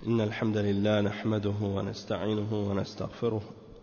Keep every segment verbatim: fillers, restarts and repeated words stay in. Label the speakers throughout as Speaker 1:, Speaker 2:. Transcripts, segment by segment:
Speaker 1: إن الحمد لله نحمده ونستعينه ونستغفره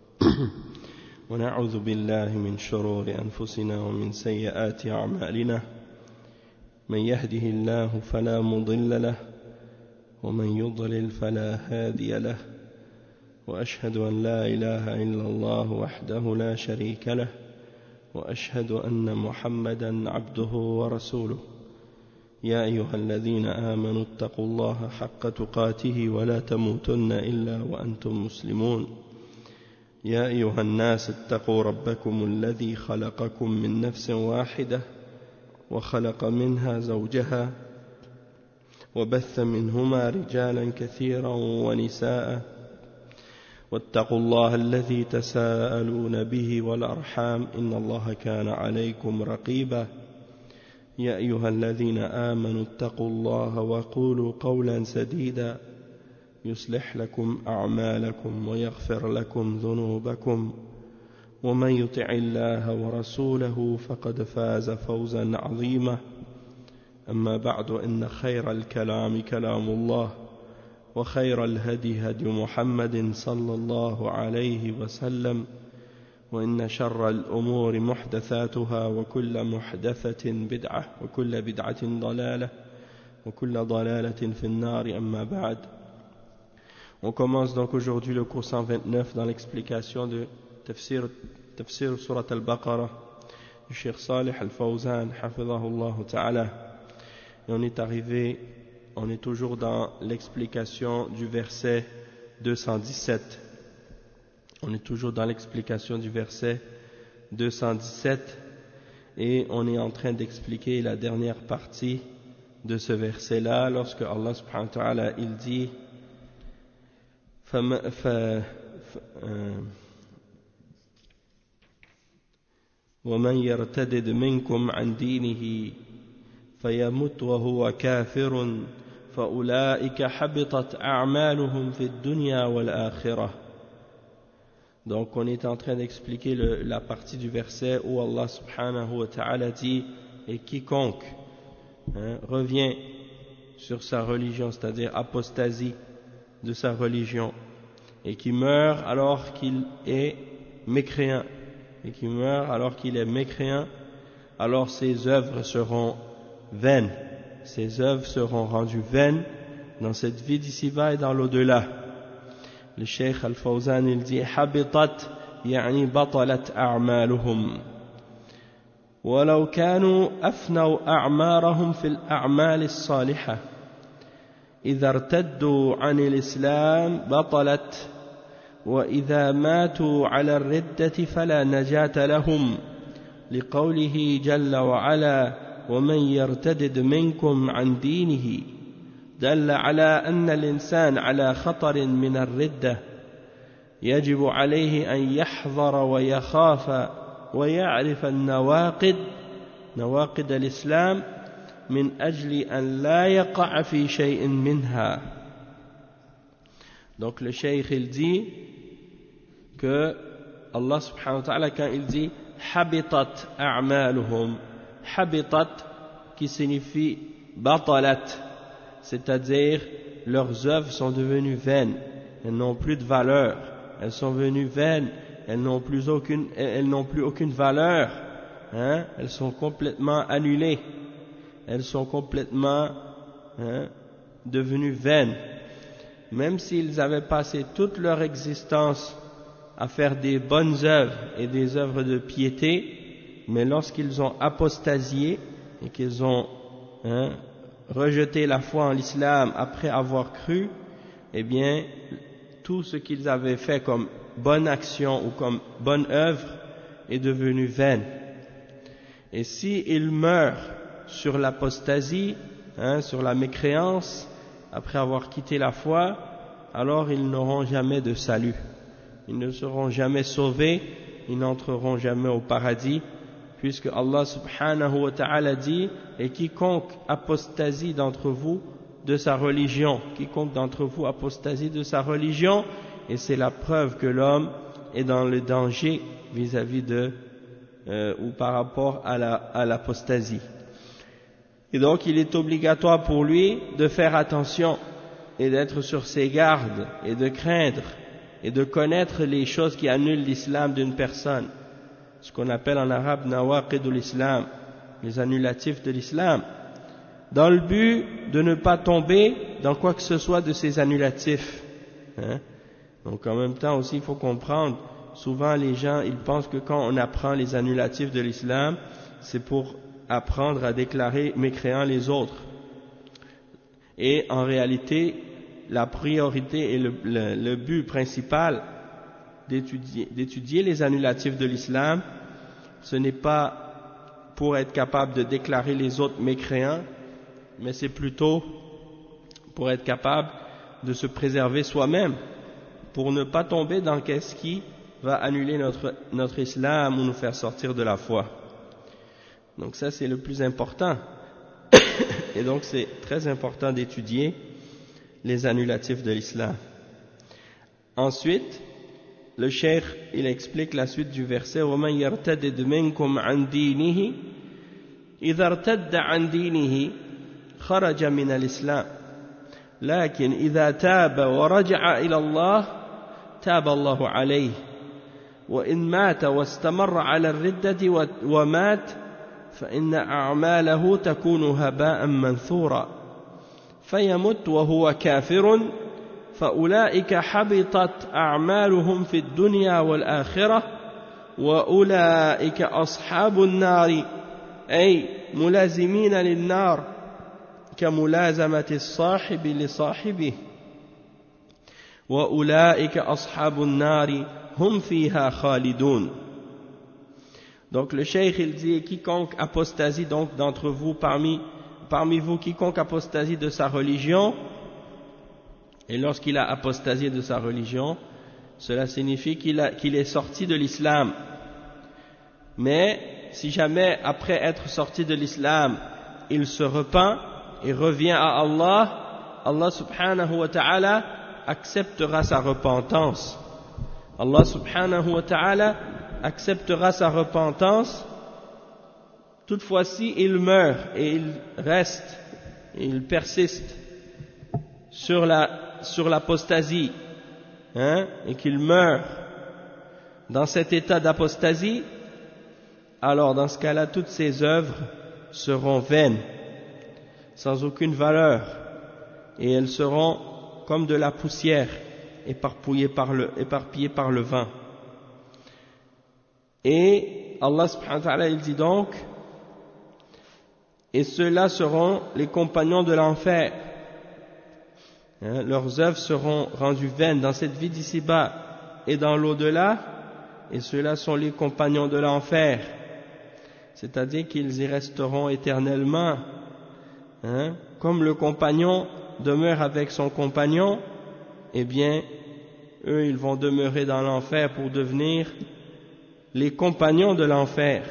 Speaker 1: ونعوذ بالله من شرور أنفسنا ومن سيئات أعمالنا من يهده الله فلا مضل له ومن يضلل فلا هادي له وأشهد أن لا إله إلا الله وحده لا شريك له وأشهد أن محمدا عبده ورسوله يا أيها الذين آمنوا اتقوا الله حق تقاته ولا تموتن إلا وأنتم مسلمون يا أيها الناس اتقوا ربكم الذي خلقكم من نفس واحدة وخلق منها زوجها وبث منهما رجالا كثيرا ونساء واتقوا الله الذي تساءلون به والأرحام إن الله كان عليكم رقيبا يا أيها الذين آمنوا اتقوا الله وقولوا قولا سديدا يصلح لكم أعمالكم ويغفر لكم ذنوبكم ومن يطع الله ورسوله فقد فاز فوزا عظيما أما بعد إن خير الكلام كلام الله وخير الهدي هدي محمد صلى الله عليه وسلم وإن شر الأمور محدثاتها وكل محدثة بدعة وكل بدعة ضلالة وكل ضلالة في النار أما بعد. On commence donc aujourd'hui le cours cent vingt-neuf dans l'explication de Tafsir, tafsir Surat al-Baqarah du Cheikh Salih al-Fawzan hafidhahullah ta'ala. Et on est arrivé, on est toujours dans l'explication du verset deux cent dix-sept. On est toujours dans l'explication du verset deux cent dix-sept et on est en train d'expliquer la dernière partie de ce verset-là lorsque Allah subhanahu wa ta'ala il dit وَمَنْ يَرْتَدِدْ مِنْكُمْ عَنْ دِينِهِ فَيَمُتْ وَهُوَ كَافِرٌ فَأُولَئِكَ حَبِطَتْ أَعْمَالُهُمْ فِي الدُّنْيا وَالْآخِرَةِ. Donc on est en train d'expliquer le, la partie du verset où Allah subhanahu wa ta'ala dit et quiconque hein, revient sur sa religion, c'est-à-dire apostasie de sa religion et qui meurt alors qu'il est mécréant et qui meurt alors qu'il est mécréant, alors ses œuvres seront vaines, ses œuvres seront rendues vaines dans cette vie d'ici-bas et dans l'au-delà. Le Cheikh Al-Fawzan il dit habitat يعني بطلت أعمالهم ولو كانوا أفنوا أعمارهم في الأعمال الصالحة إذا ارتدوا عن الإسلام بطلت وإذا ماتوا على الردة فلا نجاة لهم لقوله جل وعلا ومن يرتدد منكم عن دينه دل على أن الإنسان على خطر من الردة يجب عليه أن يحذر ويخاف ويعرف النواقض نواقض الإسلام من أجل أن لا يقع في شيء منها. Donc le cheikh il dit que Allah subhanahu wa ta'ala quand il dit habitat a'maluhum, habitat qui signifie batalat, c'est-à-dire leurs œuvres sont devenues vaines, elles n'ont plus de valeur, elles sont devenues vaines, elles n'ont plus aucune, elles n'ont plus aucune valeur, hein, elles sont complètement annulées, elles sont complètement hein, devenues vaines. Même s'ils avaient passé toute leur existence à faire des bonnes œuvres et des œuvres de piété, mais lorsqu'ils ont apostasié et qu'ils ont hein, rejeter la foi en l'islam après avoir cru, eh bien, tout ce qu'ils avaient fait comme bonne action ou comme bonne œuvre est devenu vain. Et s'ils meurent sur l'apostasie, hein, sur la mécréance, après avoir quitté la foi, alors ils n'auront jamais de salut. Ils ne seront jamais sauvés, ils n'entreront jamais au paradis, puisque Allah subhanahu wa ta'ala dit et quiconque apostasie d'entre vous de sa religion, quiconque d'entre vous apostasie de sa religion, et c'est la preuve que l'homme est dans le danger vis-à-vis de euh, ou par rapport à la, à l'apostasie. Et donc il est obligatoire pour lui de faire attention et d'être sur ses gardes et de craindre et de connaître les choses qui annulent l'islam d'une personne, ce qu'on appelle en arabe nawaqidul islam, les annulatifs de l'islam, dans le but de ne pas tomber dans quoi que ce soit de ces annulatifs. Hein? Donc en même temps aussi il faut comprendre, souvent les gens ils pensent que quand on apprend les annulatifs de l'islam, c'est pour apprendre à déclarer mécréants les autres. Et en réalité, la priorité et le, le, le but principal d'étudier, d'étudier les annulatifs de l'islam, ce n'est pas pour être capable de déclarer les autres mécréants, mais c'est plutôt pour être capable de se préserver soi-même, pour ne pas tomber dans qu'est-ce qui va annuler notre, notre islam ou nous faire sortir de la foi. Donc ça c'est le plus important. Et donc c'est très important d'étudier les annulatifs de l'islam. Ensuite, le cheikh il explique la suite du verset وَمَنْ يَرْتَدِدْ مِنْكُمْ عَنْ دِينِهِ إِذَا ارْتَدَّ عَنْ دِينِهِ خَرَجَ مِنَ الْإِسْلَامِ لكن إذا تاب ورجع إلى الله تاب الله عليه وإن مات واستمر على الردة ومات فإن أعماله تكون هباء منثورا فيمت وهو كافر فأولئك حبطت أعمالهم في الدنيا والآخرة وأولئك أصحاب النار أي ملازمين للنار كملازمة الصاحب لصاحبه وأولئك أصحاب النار هم فيها خالدون. Donc le cheikh il dit quiconque apostasie donc d'entre vous parmi parmi vous quiconque apostasie de sa religion, et lorsqu'il a apostasié de sa religion, cela signifie qu'il a, qu'il est sorti de l'islam. Mais si jamais après être sorti de l'islam il se repent et revient à Allah, Allah subhanahu wa ta'ala acceptera sa repentance. Allah subhanahu wa ta'ala acceptera sa repentance. Toutefois si il meurt et il reste et il persiste sur la sur l'apostasie, hein, et qu'il meurt dans cet état d'apostasie, alors dans ce cas-là toutes ses œuvres seront vaines, sans aucune valeur, et elles seront comme de la poussière éparpillée par le, éparpillée par le vent. Et Allah subhanahu wa ta'ala il dit donc, et ceux-là seront les compagnons de l'enfer. Hein, leurs œuvres seront rendues vaines dans cette vie d'ici-bas et dans l'au-delà, et ceux-là sont les compagnons de l'enfer, c'est-à-dire qu'ils y resteront éternellement. Hein, comme le compagnon demeure avec son compagnon, eh bien, eux, ils vont demeurer dans l'enfer pour devenir les compagnons de l'enfer.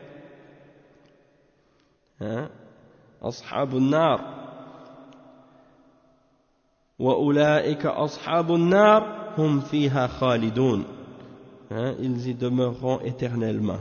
Speaker 1: Hein, Ashabun nar. Wa ulaika ashabun nar hum fiha khalidun. Hein, ils y demeureront éternellement.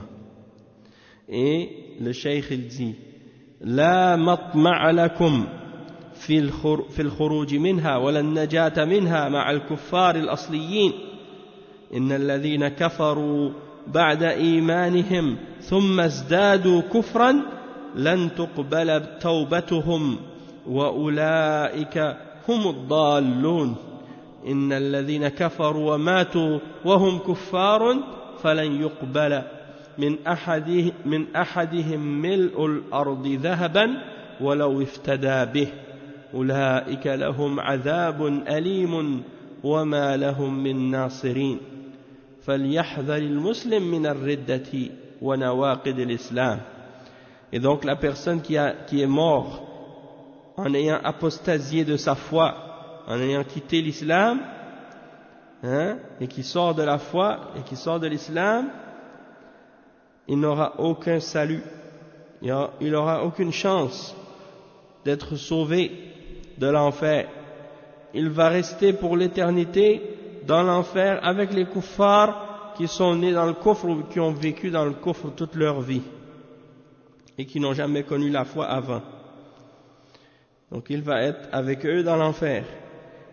Speaker 1: Et le cheikh il dit لا مطمع لكم في الخروج منها ولا النجاة منها مع الكفار الأصليين إن الذين كفروا بعد إيمانهم ثم ازدادوا كفرا لن تقبل توبتهم وأولئك هم الضالون إن الذين كفروا وماتوا وهم كفار فلن يقبل من أحده من أحدهم ملء الأرض ذهبا ولو افتدى به أولئك لهم عذاب أليم وما لهم من ناصرين فليحذر المسلم من الردة ونواقض الإسلام. Et donc la personne qui, a, qui est mort en ayant apostasié de sa foi, en ayant quitté l'islam, hein, et qui sort de la foi et qui sort de l'islam, il n'aura aucun salut, il n'aura aucune chance d'être sauvé de l'enfer. Il va rester pour l'éternité dans l'enfer avec les kuffars qui sont nés dans le kufr ou qui ont vécu dans le kufr toute leur vie et qui n'ont jamais connu la foi avant. Donc il va être avec eux dans l'enfer.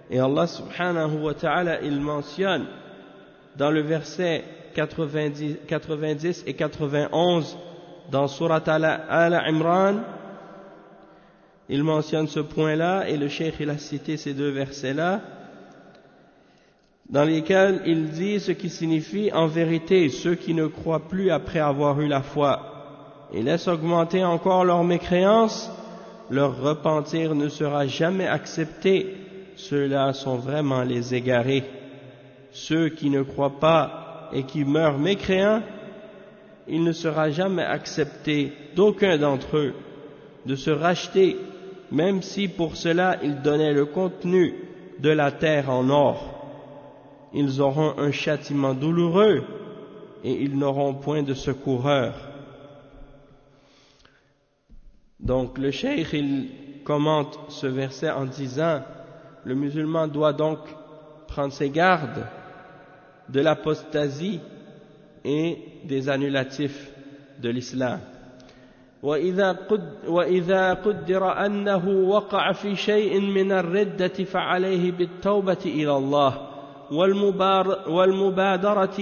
Speaker 1: Et Allah subhanahu wa ta'ala, il mentionne dans le verset quatre-vingt-dix, quatre-vingt-dix et quatre-vingt-onze dans Surat Al-Imran, il mentionne ce point-là, et le cheikh il a cité ces deux versets-là, dans lesquels il dit ce qui signifie en vérité ceux qui ne croient plus après avoir eu la foi et laissent augmenter encore leur mécréance, leur repentir ne sera jamais accepté. Ceux-là sont vraiment les égarés. Ceux qui ne croient pas et qui meurent mécréants, il ne sera jamais accepté d'aucun d'entre eux de se racheter, même si pour cela ils donnaient le contenu de la terre en or. Ils auront un châtiment douloureux et ils n'auront point de secoureur. Donc le cheikh il commente ce verset en disant: le musulman doit donc prendre ses gardes de l'apostasie et des annulatifs de l'islam. وإذا قد وإذا قدر أنه وقع في شيء من الردة فعليه بالتوبة إلى الله والمبادرة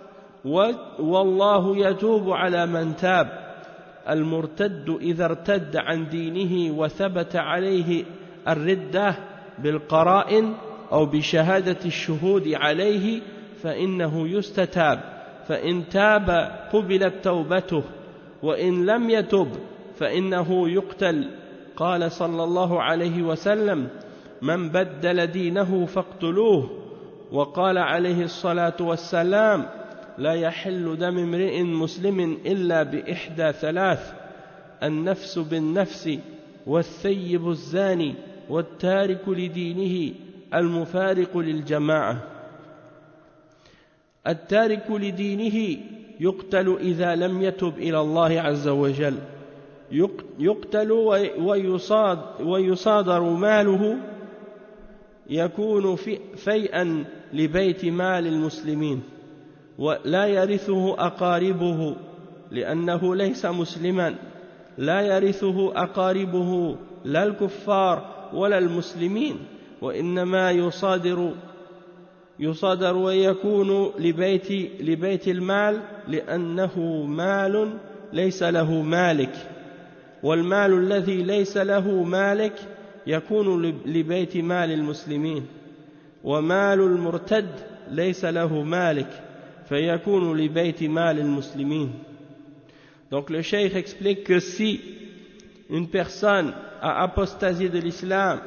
Speaker 1: والله يتوب على من تاب. المرتد إذا ارتد عن دينه وثبت عليه الردة بالقرائن أو بشهادة الشهود عليه فإنه يستتاب، فإن تاب قبلت توبته، وإن لم يتب فإنه يقتل. قال صلى الله عليه وسلم: من بدل دينه فاقتلوه. وقال عليه الصلاة والسلام: لا يحل دم امرئ مسلم إلا بإحدى ثلاث: النفس بالنفس والثيب الزاني والتارك لدينه المفارق للجماعة. التارك لدينه يقتل إذا لم يتب إلى الله عز وجل، يقتل ويصاد ويصادر ماله، يكون فيئا لبيت مال المسلمين، ولا يرثه أقاربه لأنه ليس مسلما، لا يرثه أقاربه لا الكفار ولا المسلمين، وإنما يصادر يصادر ويكون لبيت لبيت المال لأنه مال ليس له مالك، والمال الذي ليس له مالك يكون لبيت مال المسلمين، ومال المرتد ليس له مالك فيكون لبيت مال المسلمين. Donc le cheikh explique que si une personne a apostasié de l'islam,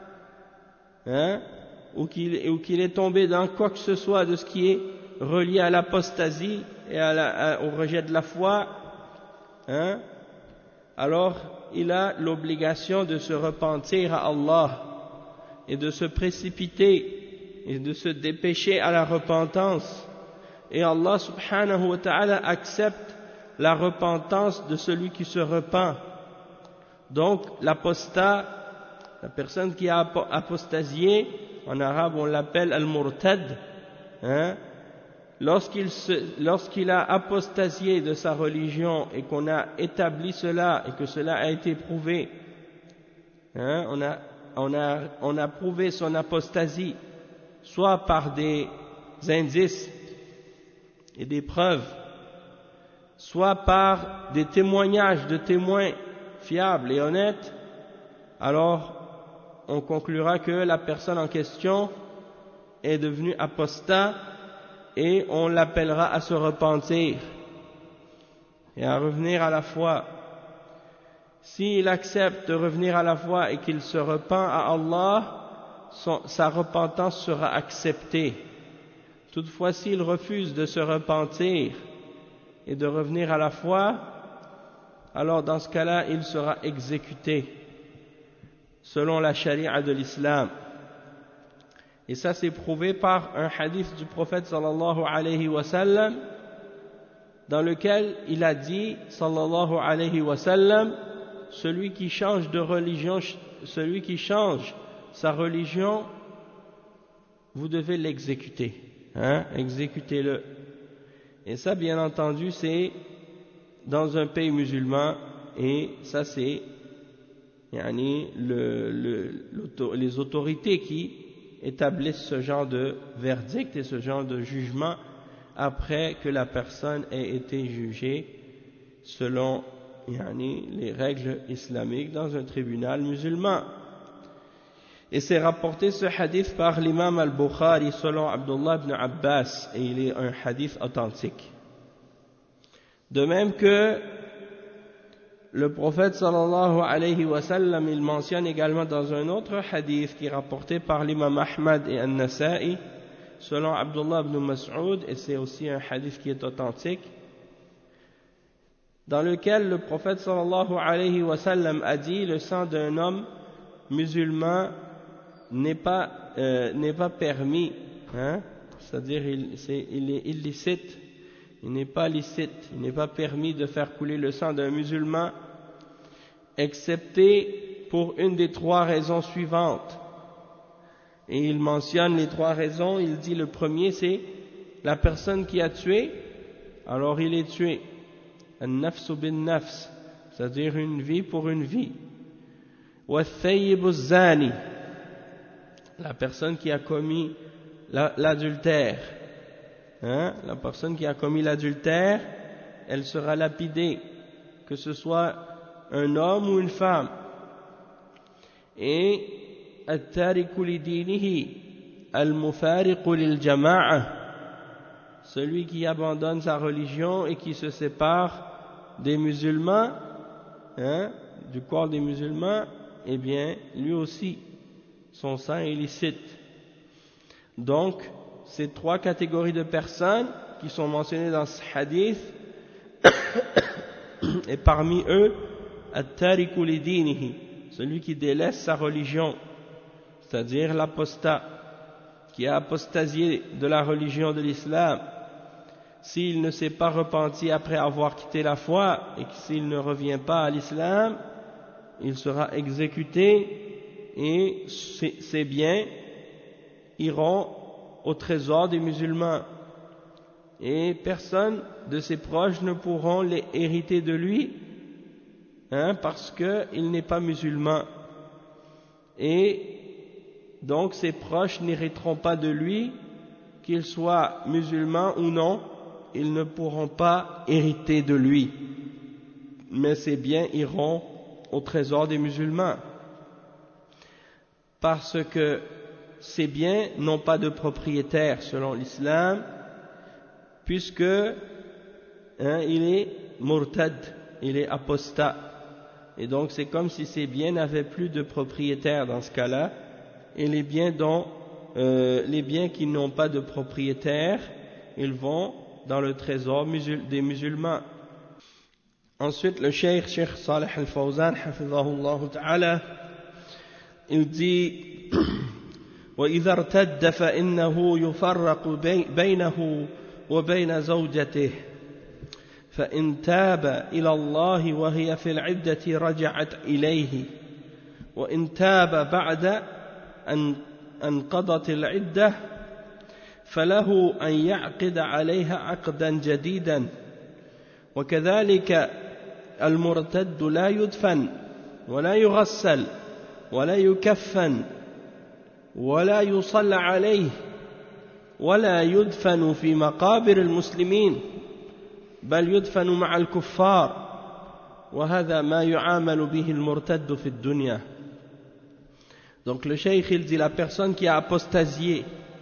Speaker 1: hein, ou qu'il, ou qu'il est tombé dans quoi que ce soit de ce qui est relié à l'apostasie et à la, à, au rejet de la foi, hein, alors il a l'obligation de se repentir à Allah et de se précipiter et de se dépêcher à la repentance. Et Allah subhanahu wa ta'ala accepte la repentance de celui qui se repent. Donc l'apostat, la personne qui a apostasié, en arabe on l'appelle al-murtad, hein, lorsqu'il, se, lorsqu'il a apostasié de sa religion et qu'on a établi cela et que cela a été prouvé, hein, on, a, on, a, on a prouvé son apostasie soit par des indices et des preuves, soit par des témoignages de témoins fiables et honnêtes, alors on conclura que la personne en question est devenue apostat et on l'appellera à se repentir et à revenir à la foi. S'il accepte de revenir à la foi et qu'il se repent à Allah, son, sa repentance sera acceptée. Toutefois, s'il refuse de se repentir et de revenir à la foi, alors dans ce cas-là, il sera exécuté selon la charia de l'islam. Et ça c'est prouvé par un hadith du prophète sallallahu alayhi wa sallam, dans lequel il a dit sallallahu alayhi wa sallam: celui qui change de religion, celui qui change sa religion, vous devez l'exécuter, hein, exécutez-le. Et ça bien entendu c'est dans un pays musulman, et ça c'est yani, le, le, les autorités qui établissent ce genre de verdict et ce genre de jugement après que la personne ait été jugée selon yani, les règles islamiques dans un tribunal musulman. Et c'est rapporté ce hadith par l'imam al-Bukhari selon Abdullah ibn Abbas, et il est un hadith authentique. De même que le prophète sallallahu alayhi wa sallam, il mentionne également dans un autre hadith qui est rapporté par l'imam Ahmad et An-Nasa'i, selon Abdullah ibn Mas'ud, et c'est aussi un hadith qui est authentique, dans lequel le prophète sallallahu alayhi wa sallam a dit: le sang d'un homme musulman n'est pas, euh, n'est pas permis, hein? C'est-à-dire il, c'est, il est illicite, il n'est pas licite, il n'est pas permis de faire couler le sang d'un musulman, excepté pour une des trois raisons suivantes. Et il mentionne les trois raisons. Il dit le premier, c'est la personne qui a tué, alors il est tué. An-nafsu bin-nafs, c'est-à-dire une vie pour une vie. Wa-thayyibu zani, la personne qui a commis la, l'adultère. Hein? La personne qui a commis l'adultère, elle sera lapidée, que ce soit un homme ou une femme. Et at-tariku li dinihi al-mufariqu lil jama'a, celui qui abandonne sa religion et qui se sépare des musulmans, hein, du corps des musulmans, eh bien, lui aussi, son sang est illicite. Donc, ces trois catégories de personnes qui sont mentionnées dans ce hadith, et parmi eux, at-tariku li dinihi, celui qui délaisse sa religion, c'est-à-dire l'apostat, qui a apostasié de la religion de l'islam. S'il ne s'est pas repenti après avoir quitté la foi et s'il ne revient pas à l'islam, il sera exécuté et ses biens iront au trésor des musulmans. Et personne de ses proches ne pourront les hériter de lui, hein, parce qu'il n'est pas musulman. Et donc ses proches n'hériteront pas de lui, qu'il soit musulman ou non, ils ne pourront pas hériter de lui, mais ses biens iront au trésor des musulmans, parce que ces biens n'ont pas de propriétaire selon l'islam, puisque hein, il est murtad, il est apostat, et donc c'est comme si ces biens n'avaient plus de propriétaire dans ce cas-là, et les biens dont euh, les biens qui n'ont pas de propriétaire, ils vont dans le trésor musul- des musulmans. Ensuite, le cheikh, Cheikh Salih al-Fawzan, hafizahullah ta'ala, il dit: وإذا ارتد فإنه يفرق بينه وبين زوجته فإن تاب إلى الله وهي في العدة رجعت إليه وإن تاب بعد أن انقضت العدة فله أن يعقد عليها عقدا جديدا وكذلك المرتد لا يدفن ولا يغسل ولا يكفن ولا يصلى عليه ولا يدفن في مقابر المسلمين بل يدفن مع الكفار وهذا ما يعامل به المرتد في الدنيا. Donc le cheikh il dit: la personne qui a apostasié,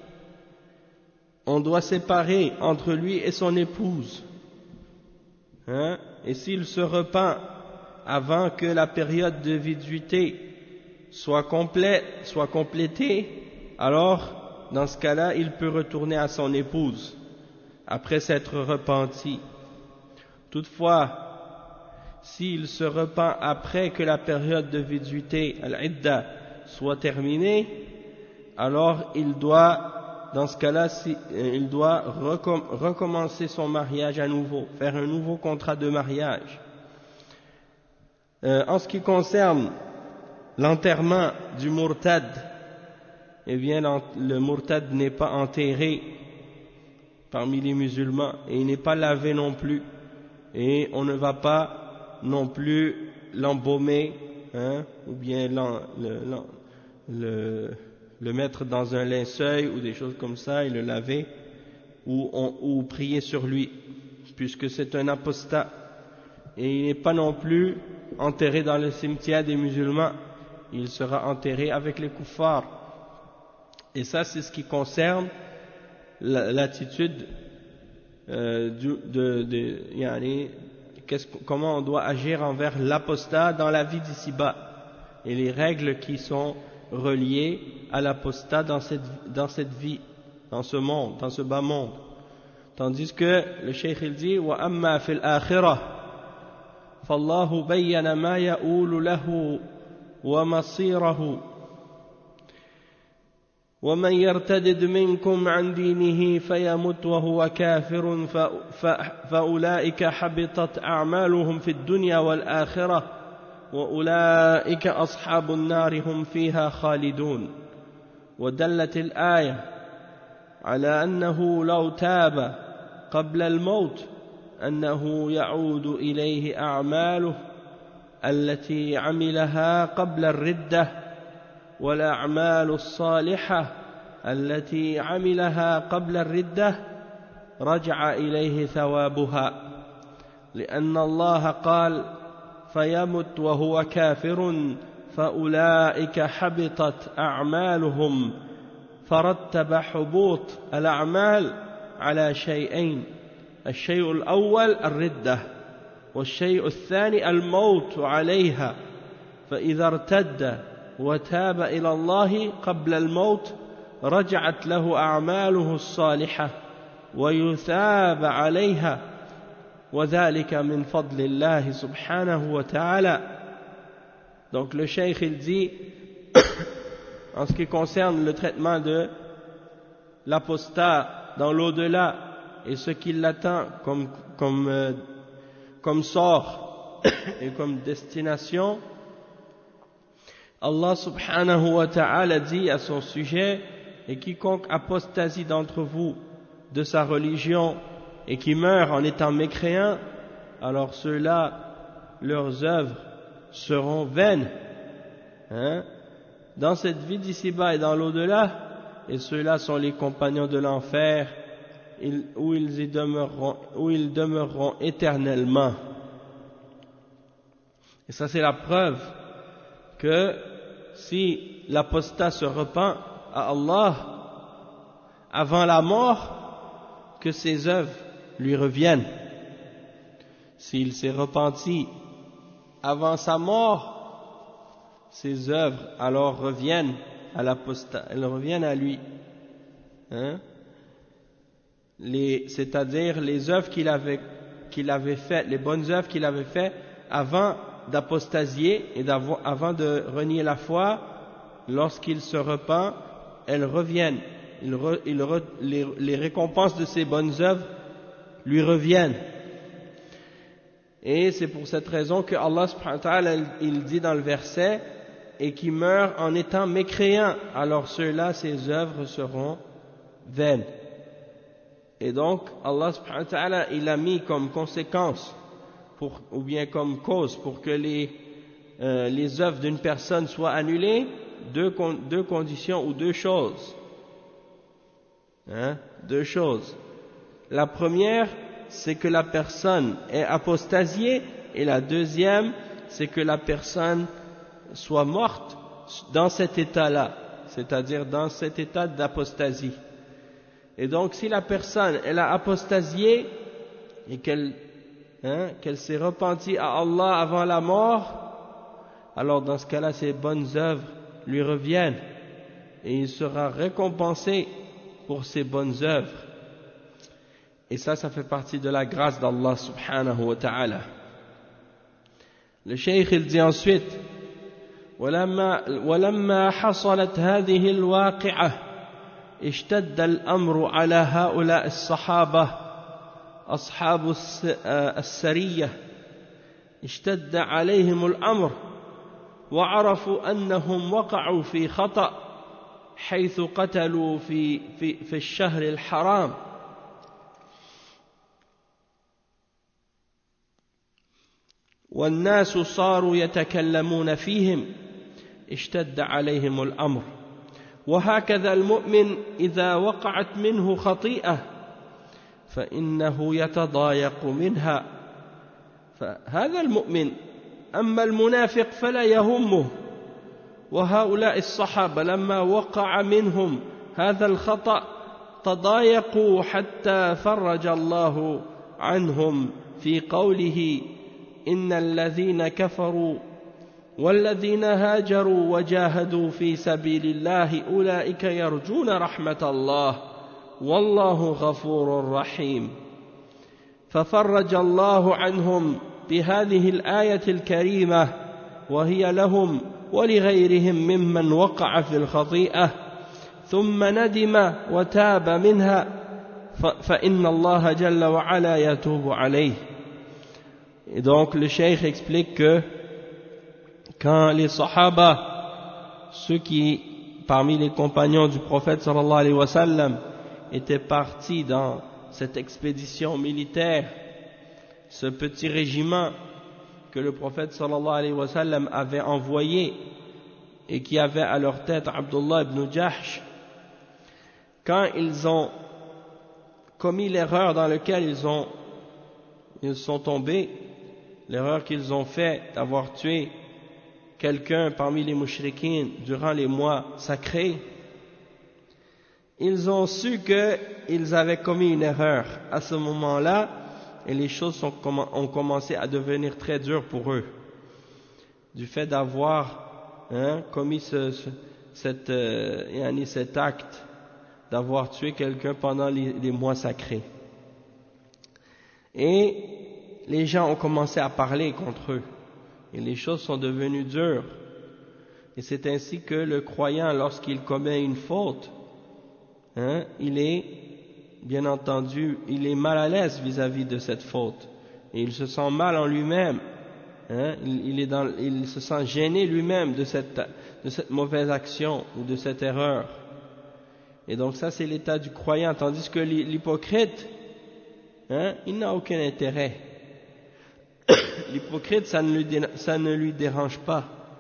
Speaker 1: on doit séparer entre lui et son épouse, hein? Et s'il se repent avant que la période de viduité soit complète, soit complétée, alors dans ce cas-là il peut retourner à son épouse après s'être repenti. Toutefois, s'il se repent après que la période de viduité, al-idda, soit terminée, alors il doit, dans ce cas-là, il doit recom- recommencer son mariage à nouveau, faire un nouveau contrat de mariage. Euh, en ce qui concerne l'enterrement du murtad, eh bien le murtad n'est pas enterré parmi les musulmans et il n'est pas lavé non plus, et on ne va pas non plus l'embaumer, hein, ou bien l'en, le, l'en, le, le mettre dans un linceul ou des choses comme ça et le laver ou, on, ou prier sur lui, puisque c'est un apostat. Et il n'est pas non plus enterré dans le cimetière des musulmans, il sera enterré avec les kuffars. Et ça, c'est ce qui concerne l'attitude euh, de, de, de yani, comment on doit agir envers l'apostat dans la vie d'ici-bas, et les règles qui sont reliées à l'apostat dans cette, dans cette vie, dans ce monde, dans ce bas monde. Tandis que le cheikh il dit wa amma fil akhirah fallahu bayyana ma ya'ulu lahu wa masirahu ومن يرتدد منكم عن دينه فيمت وهو كافر فأولئك حبطت أعمالهم في الدنيا والآخرة وأولئك أصحاب النار هم فيها خالدون. ودلت الآية على أنه لو تاب قبل الموت أنه يعود إليه أعماله التي عملها قبل الردة والأعمال الصالحة التي عملها قبل الردة رجع إليه ثوابها، لأن الله قال فيمت وهو كافر فأولئك حبطت أعمالهم، فرتب حبوط الأعمال على شيئين: الشيء الأول الردة، والشيء الثاني الموت عليها، فإذا ارتد وتاب إلى الله قبل الموت رجعت له أعماله الصالحة ويثاب عليها وذلك من فضل الله سبحانه وتعالى. Donc le cheikh il dit en ce qui concerne le traitement de l'apostat dans l'au-delà et ce qui l'attend comme, comme, euh, comme sort et comme destination, Allah subhanahu wa ta'ala dit à son sujet: et quiconque apostasie d'entre vous de sa religion et qui meurt en étant mécréant, alors ceux-là, leurs œuvres seront vaines, hein, dans cette vie d'ici-bas et dans l'au-delà, et ceux-là sont les compagnons de l'enfer, où ils y demeureront, où ils demeureront éternellement. Et ça, c'est la preuve que si l'apostat se repent à Allah avant la mort, que ses œuvres lui reviennent. S'il s'est repenti avant sa mort, ses œuvres alors reviennent à l'apostat, elles reviennent à lui, hein? Les, c'est-à-dire les œuvres qu'il avait, qu'il avait faites, les bonnes œuvres qu'il avait faites avant d'apostasier et avant de renier la foi, lorsqu'il se repent, elles reviennent. Il re, il re, les, les récompenses de ses bonnes œuvres lui reviennent. Et c'est pour cette raison que Allah subhanahu wa ta'ala, il dit dans le verset: et qui meurt en étant mécréant, alors ceux-là, ses œuvres seront vaines. Et donc Allah subhanahu wa ta'ala, il a mis comme conséquence pour, ou bien comme cause pour que les, euh, les œuvres d'une personne soient annulées, deux, deux conditions ou deux choses. Hein? Deux choses. La première, c'est que la personne est apostasiée, et la deuxième, c'est que la personne soit morte dans cet état-là, c'est-à-dire dans cet état d'apostasie. Et donc, si la personne, elle a apostasié et qu'elle Hein, qu'elle s'est repentie à Allah avant la mort, alors dans ce cas-là, ses bonnes œuvres lui reviennent et il sera récompensé pour ses bonnes œuvres. Et ça, ça fait partie de la grâce d'Allah subhanahu wa ta'ala. Le cheikh il dit ensuite: ولما, ولما حصلت هذه الواقعة اشتد الأمر على هؤلاء الصحابة أصحاب السرية، اشتد عليهم الأمر وعرفوا أنهم وقعوا في خطأ حيث قتلوا في, في, في الشهر الحرام، والناس صاروا يتكلمون فيهم، اشتد عليهم الأمر وهكذا المؤمن إذا وقعت منه خطيئة فإنه يتضايق منها فهذا المؤمن أما المنافق فلا يهمه وهؤلاء الصحابة لما وقع منهم هذا الخطأ تضايقوا حتى فرج الله عنهم في قوله إن الذين كفروا والذين هاجروا وجاهدوا في سبيل الله أولئك يرجون رحمة الله والله غفور رحيم ففرج الله عنهم بهذه الآية الكريمة وهي لهم ولغيرهم ممن وقع في الخطيئة ثم ندم وتاب منها فإن الله جل وعلا يتوب عليه. Et donc le cheikh explique que quand les sahaba, ceux qui parmi les compagnons du prophète sallallahu alayhi wa sallam étaient partis dans cette expédition militaire, ce petit régiment que le prophète sallallahu alayhi wa sallam avait envoyé et qui avait à leur tête Abdullah ibn Jahsh, quand ils ont commis l'erreur dans laquelle ils, ont, ils sont tombés, l'erreur qu'ils ont fait d'avoir tué quelqu'un parmi les mouchriquines durant les mois sacrés, ils ont su qu'ils avaient commis une erreur à ce moment-là et les choses sont, ont commencé à devenir très dures pour eux du fait d'avoir hein, commis ce, ce, cette, euh, cet acte d'avoir tué quelqu'un pendant les, les mois sacrés. Et les gens ont commencé à parler contre eux et les choses sont devenues dures et c'est ainsi que le croyant lorsqu'il commet une faute hein, il est bien entendu il est mal à l'aise vis-à-vis de cette faute et il se sent mal en lui-même hein, il, il, est dans, il se sent gêné lui-même de cette, de cette mauvaise action ou de cette erreur et donc ça c'est l'état du croyant tandis que l'hypocrite hein, il n'a aucun intérêt. L'hypocrite, ça ne lui, ça ne lui dérange pas.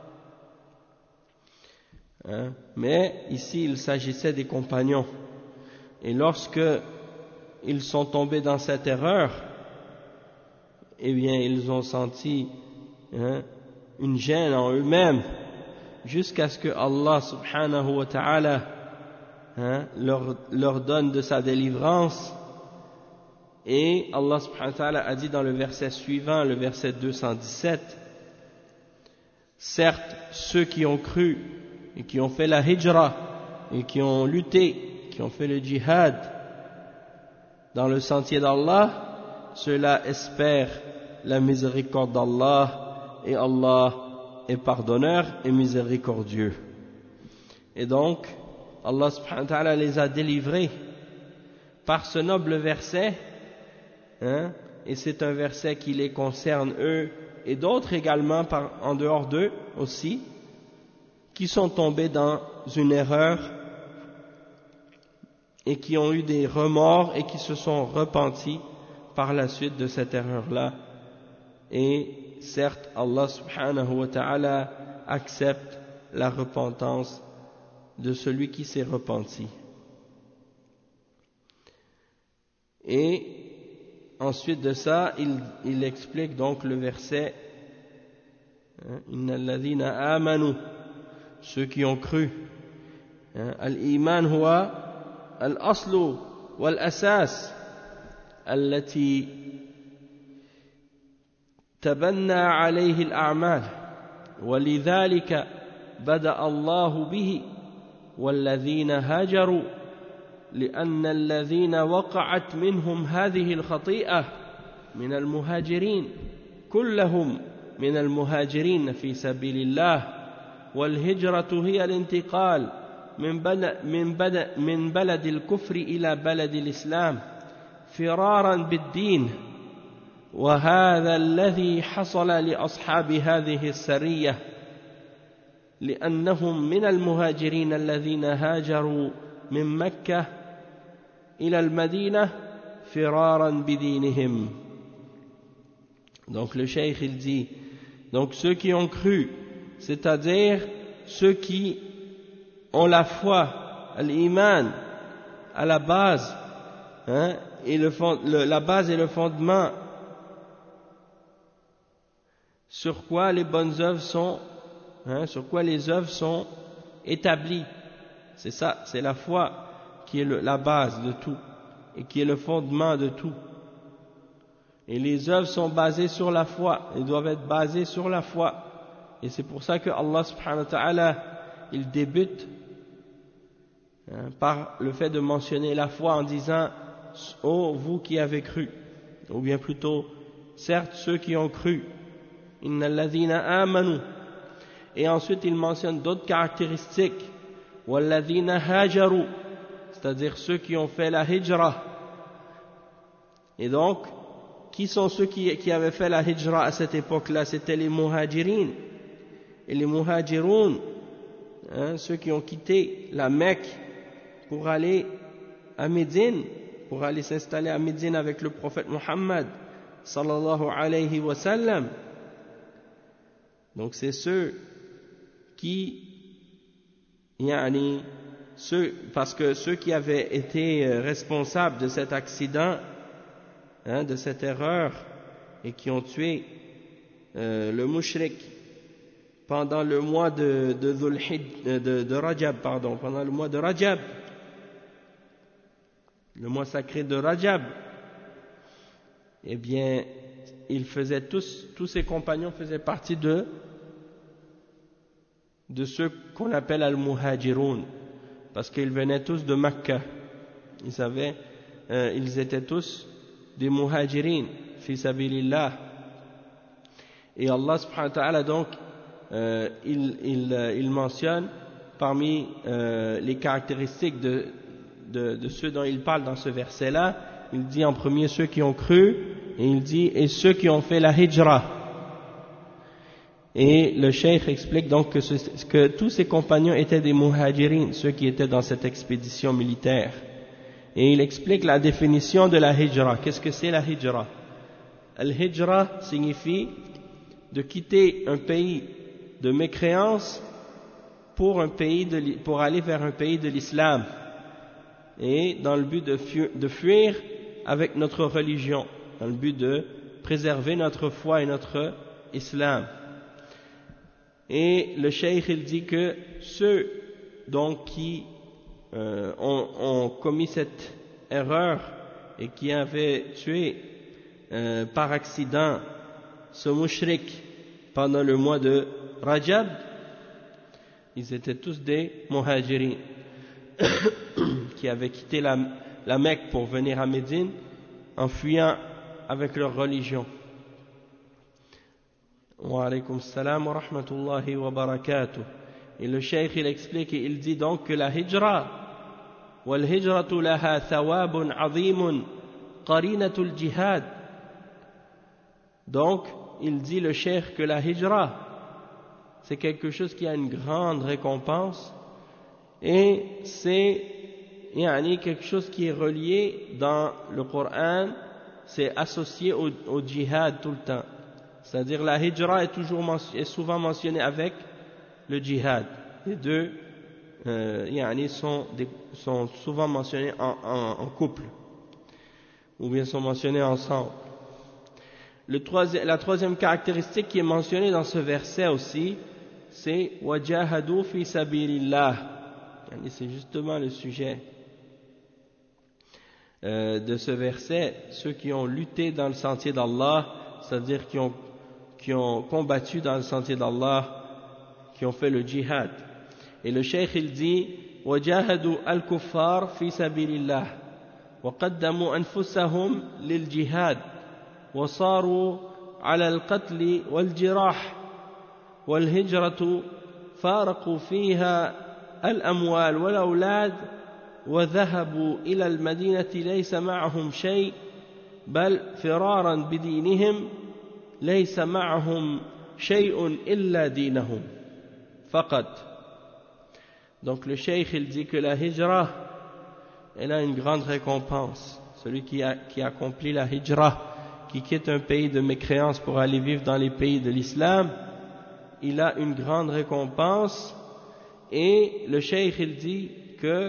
Speaker 1: Hein? Mais ici, il s'agissait des compagnons. Et lorsque ils sont tombés dans cette erreur, eh bien, ils ont senti hein, une gêne en eux-mêmes, jusqu'à ce que Allah subhanahu wa ta'ala hein, leur, leur donne de sa délivrance. Et Allah subhanahu wa ta'ala a dit dans le verset suivant, le verset deux cent dix-sept, certes, ceux qui ont cru et qui ont fait la hijra et qui ont lutté, qui ont fait le djihad dans le sentier d'Allah, ceux-là espèrent la miséricorde d'Allah et Allah est pardonneur et miséricordieux. Et donc, Allah subhanahu wa ta'ala les a délivrés par ce noble verset. Hein, et c'est un verset qui les concerne eux et d'autres également par, en dehors d'eux aussi qui sont tombés dans une erreur et qui ont eu des remords et qui se sont repentis par la suite de cette erreur-là et certes Allah subhanahu wa ta'ala accepte la repentance de celui qui s'est repenti. Et ensuite de ça, il, il explique donc le verset Inna alladhina amanu, ceux qui ont cru. Al-iman huwa al-aslu wal-asas allati tabanna alayhi al-a'mal walidhalika bada Allahu bihi walladhina hajaru لأن الذين وقعت منهم هذه الخطيئة من المهاجرين كلهم من المهاجرين في سبيل الله والهجرة هي الانتقال من بلد, من بلد, من بلد الكفر إلى بلد الإسلام فرارا بالدين وهذا الذي حصل لأصحاب هذه السرية لأنهم من المهاجرين الذين هاجروا من مكة إلى المدينة فرارا بدينهم. Donc le cheikh il dit, donc ceux qui ont cru, c'est-à-dire ceux qui ont la foi, l'iman, à la base, hein, et le fond, le, la base et le fondement sur quoi les bonnes œuvres sont, hein, sur quoi les œuvres sont établies. C'est ça, c'est la foi qui est le, la base de tout et qui est le fondement de tout. Et les œuvres sont basées sur la foi, elles doivent être basées sur la foi. Et c'est pour ça que Allah subhanahu wa ta'ala, il débute hein, par le fait de mentionner la foi en disant « Oh, vous qui avez cru », ou bien plutôt « Certes, ceux qui ont cru ». « Inna alladhina amanu » et ensuite il mentionne d'autres caractéristiques « Walladhina hajaru » c'est-à-dire ceux qui ont fait la hijra. Et donc, qui sont ceux qui, qui avaient fait la hijra à cette époque-là? C'était les muhajirin. Et les muhajiroun, hein, ceux qui ont quitté la Mecque pour aller à Médine, pour aller s'installer à Médine avec le prophète Muhammad sallallahu alayhi wa sallam. Donc c'est ceux qui, yani, ceux, parce que ceux qui avaient été responsables de cet accident, hein, de cette erreur, et qui ont tué euh, le mushrik pendant le mois de, de, de, de, de Rajab, pardon, pendant le mois de Rajab, le mois sacré de Rajab, eh bien, ils faisaient tous, tous ces compagnons faisaient partie de de ceux qu'on appelle al-muhajirun, parce qu'ils venaient tous de Mecca. Ils avaient, euh, ils étaient tous des muhajirin, fi sabilillah. Et Allah subhanahu wa ta'ala donc, euh, il, il, il mentionne parmi euh, les caractéristiques de, de, de ceux dont il parle dans ce verset-là, il dit en premier ceux qui ont cru, et il dit et ceux qui ont fait la hijra. Et le cheikh explique donc que, ce, que tous ces compagnons étaient des muhajirin, ceux qui étaient dans cette expédition militaire. Et il explique la définition de la hijra. Qu'est-ce que c'est la hijra? Al-hijra signifie de quitter un pays de mécréance pour, un pays de, pour aller vers un pays de l'islam, et dans le but de fuir, de fuir avec notre religion, dans le but de préserver notre foi et notre islam. Et le cheikh il dit que ceux donc qui euh, ont, ont commis cette erreur et qui avaient tué euh, par accident ce mushrik pendant le mois de Rajab, ils étaient tous des muhajirin qui avaient quitté la, la Mecque pour venir à Médine en fuyant avec leur religion. Wa alaykum salam wa rahmatullahi wa barakatuh. Et le cheikh il explique et il dit donc que la hijra wal hijratu laha thawabun azimun qarinatul jihad. Donc il dit le cheikh que la hijra c'est quelque chose qui a une grande récompense et c'est yani, quelque chose qui est relié dans le Coran, c'est associé au, au djihad tout le temps. C'est-à-dire la hijra est, toujours est souvent mentionnée avec le djihad. Les deux euh, yani sont, des, sont souvent mentionnés en, en, en couple, ou bien sont mentionnés ensemble. Le troisième, la troisième caractéristique qui est mentionnée dans ce verset aussi, c'est « wajahadu fi sabilillah ». C'est justement le sujet euh, de ce verset, ceux qui ont lutté dans le sentier d'Allah, c'est-à-dire qui ont qui ont combattu dans le sentier d'Allah, qui ont fait le djihad. Et le cheikh il dit وَجَاهَدُوا الْكُفَّارِ فِي سَبِيلِ اللَّهِ وَقَدَّمُوا أَنفُسَهُمْ لِلْجِهَادِ وَصَارُوا عَلَى الْقَتْلِ وَالْجِرَاحِ وَالْهِجْرَةُ فَارَقُوا فِيهَا الْأَمْوَالِ وَالْأَوْلَادِ وَذَهَبُوا إِلَى الْمَدِينَةِ لَيْسَ مَعَهُمْ شَيْءٌ بَلْ فِرَارًا بِدِينِهِمْ ليس معهم شيء إلا دينهم فقط. Donc le cheikh il dit que la hijra elle a une grande récompense. Celui qui, a, qui accomplit la hijra, qui quitte un pays de mécréance pour aller vivre dans les pays de l'islam, il a une grande récompense Et le cheikh il dit que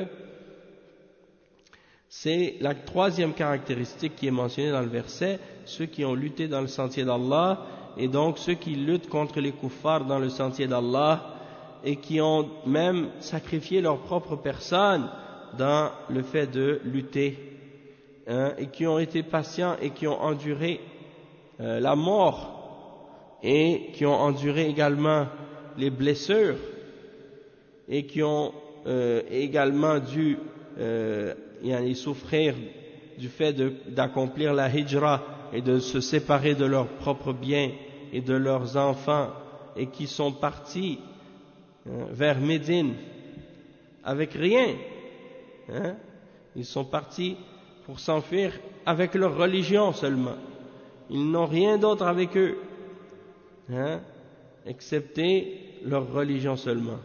Speaker 1: c'est la troisième caractéristique qui est mentionnée dans le verset, ceux qui ont lutté dans le sentier d'Allah, et donc ceux qui luttent contre les kuffars dans le sentier d'Allah, et qui ont même sacrifié leur propre personne dans le fait de lutter, hein, et qui ont été patients et qui ont enduré euh, la mort, et qui ont enduré également les blessures, et qui ont euh, également dû euh, y souffrir du fait de, d'accomplir la hijra et de se séparer de leurs propres biens et de leurs enfants, et qui sont partis hein, vers Médine avec rien. Hein? Ils sont partis pour s'enfuir avec leur religion seulement. Ils n'ont rien d'autre avec eux, hein, excepté leur religion seulement.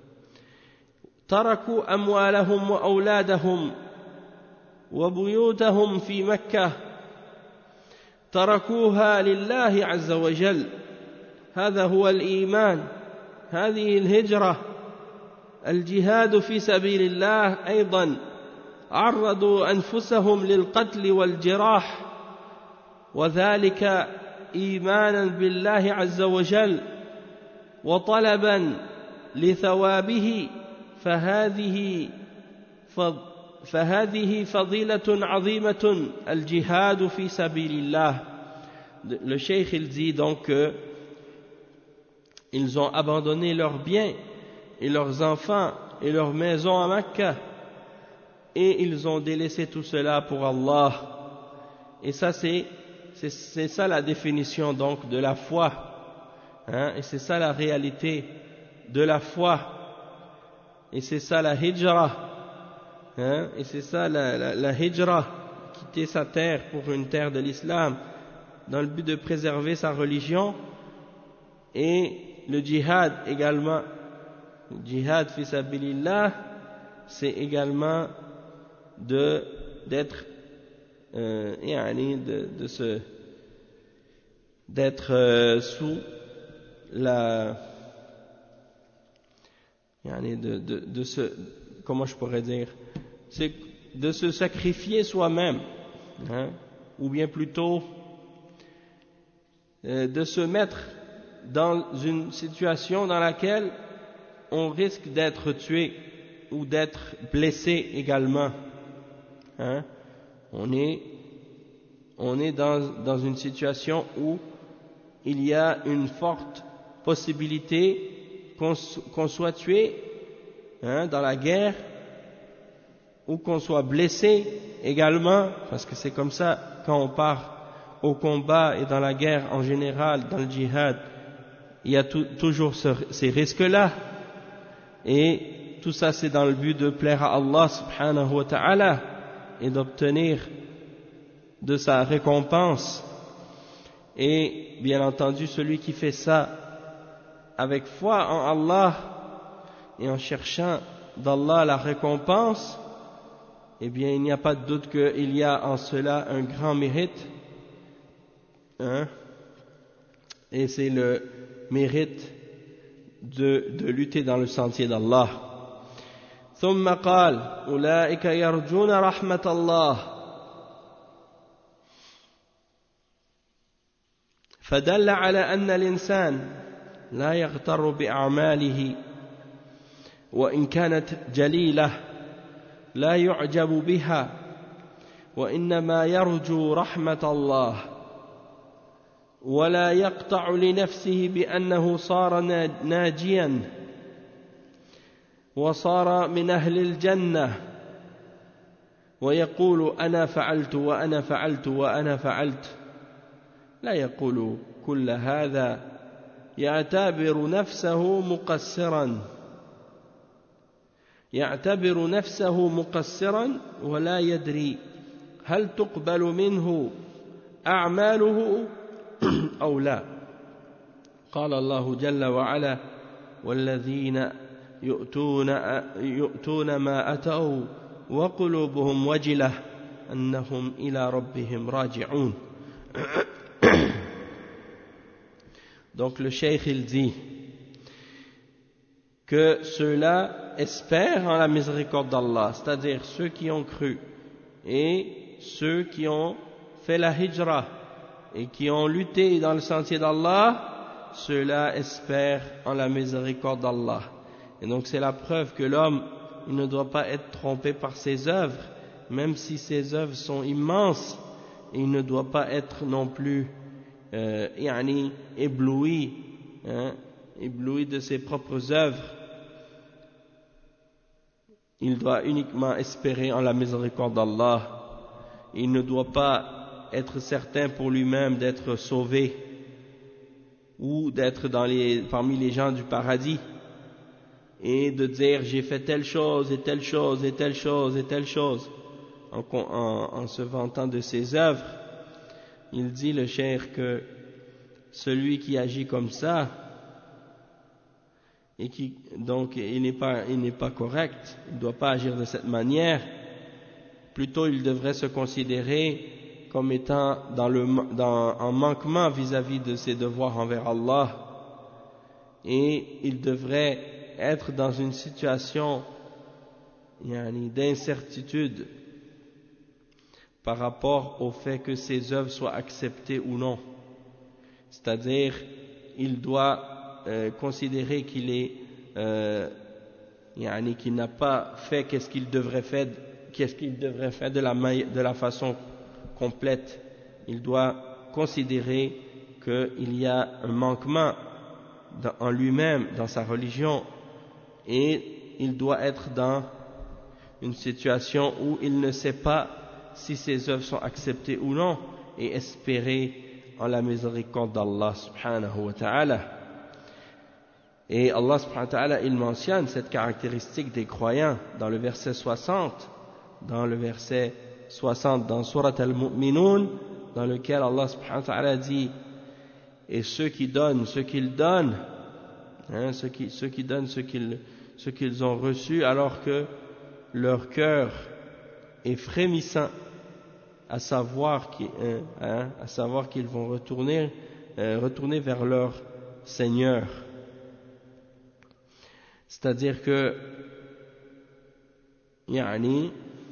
Speaker 1: تركوا أموالهم وأولادهم وبيوتهم في مكة تركوها لله عز وجل. هذا هو الإيمان، هذه الهجرة، الجهاد في سبيل الله. أيضا عرضوا أنفسهم للقتل والجراح، وذلك إيمانا بالله عز وجل وطلبا لثوابه. فهذه فهذه فضيلة عظيمة الجهاد في سبيل الله. Le cheikh il dit donc que ils ont abandonné leurs biens et leurs enfants et leurs maisons à Mecca, et ils ont délaissé tout cela pour Allah. Et ça c'est c'est, c'est ça la définition donc de la foi, hein, et c'est ça la réalité de la foi. Et c'est ça la hijra, hein, et c'est ça la, la, la hijra, quitter sa terre pour une terre de l'islam, dans le but de préserver sa religion. Et le djihad également, le djihad fi sabilillah, c'est également de, d'être, euh, de, de se, d'être euh, sous la, De, de, de se, comment je pourrais dire, c'est de se sacrifier soi-même, hein, ou bien plutôt euh, de se mettre dans une situation dans laquelle on risque d'être tué ou d'être blessé également. Hein. On est, on est dans, dans une situation où il y a une forte possibilité Qu'on, qu'on soit tué, hein, dans la guerre, ou qu'on soit blessé également, parce que c'est comme ça quand on part au combat et dans la guerre en général, dans le djihad, il y a tout, toujours ce, ces risques-là, et tout ça c'est dans le but de plaire à Allah subhanahu wa ta'ala et d'obtenir de sa récompense. Et bien entendu, celui qui fait ça avec foi en Allah et en cherchant d'Allah la récompense, eh bien il n'y a pas de doute qu'il y a en cela un grand mérite, hein, et c'est le mérite de, de lutter dans le sentier d'Allah. ثم قال أولئك يرجون رحمة الله فدل على أن الإنسان لا يغتر بأعماله وإن كانت جليلة، لا يعجب بها، وإنما يرجو رحمة الله، ولا يقطع لنفسه بأنه صار ناجيا وصار من أهل الجنة ويقول أنا فعلت وأنا فعلت وأنا فعلت. لا يقول كل هذا، يعتبر نفسه مقصرا يعتبر نفسه مقصرا ولا يدري هل تقبل منه أعماله أو لا. قال الله جل وعلا والذين يؤتون, يؤتون ما أتوا وقلوبهم وجلة أنهم إلى ربهم راجعون. Donc le cheikh il dit, que ceux-là espèrent en la miséricorde d'Allah, c'est-à-dire ceux qui ont cru et ceux qui ont fait la hijra et qui ont lutté dans le sentier d'Allah, ceux-là espèrent en la miséricorde d'Allah. Et donc c'est la preuve que l'homme, il ne doit pas être trompé par ses œuvres, même si ses œuvres sont immenses, et il ne doit pas être non plus euh, yani, ébloui, hein, ébloui de ses propres œuvres. Il doit uniquement espérer en la miséricorde d'Allah. Il ne doit pas être certain pour lui-même d'être sauvé ou d'être dans les, parmi les gens du paradis et de dire j'ai fait telle chose et telle chose et telle chose et telle chose en, en, en se vantant de ses œuvres. Il dit le cheikh que celui qui agit comme ça et qui donc il n'est pas il n'est pas correct, il ne doit pas agir de cette manière. Plutôt il devrait se considérer comme étant dans le dans en manquement vis-à-vis de ses devoirs envers Allah, et il devrait être dans une situation yani, d'incertitude par rapport au fait que ses œuvres soient acceptées ou non. C'est-à-dire il doit Euh, considérer qu'il est euh, yani, qu'il n'a pas fait qu'est-ce qu'il devrait faire qu'est-ce qu'il devrait faire de la, de la façon complète. Il doit considérer qu'il y a un manquement dans, en lui-même, dans sa religion, et il doit être dans une situation où il ne sait pas si ses œuvres sont acceptées ou non, et espérer en la miséricorde d'Allah subhanahu wa ta'ala. Et Allah subhanahu wa ta'ala, il mentionne cette caractéristique des croyants dans le verset soixante, dans le verset soixante dans Surat al-Mu'minun, dans lequel Allah subhanahu wa ta'ala dit et ceux qui donnent ce qu'ils donnent, hein, ceux, qui, ceux qui donnent ce qu'ils, ce qu'ils ont reçu alors que leur cœur est frémissant à savoir qu'ils, hein, à savoir qu'ils vont retourner, euh, retourner vers leur Seigneur. C'est-à-dire que, yani,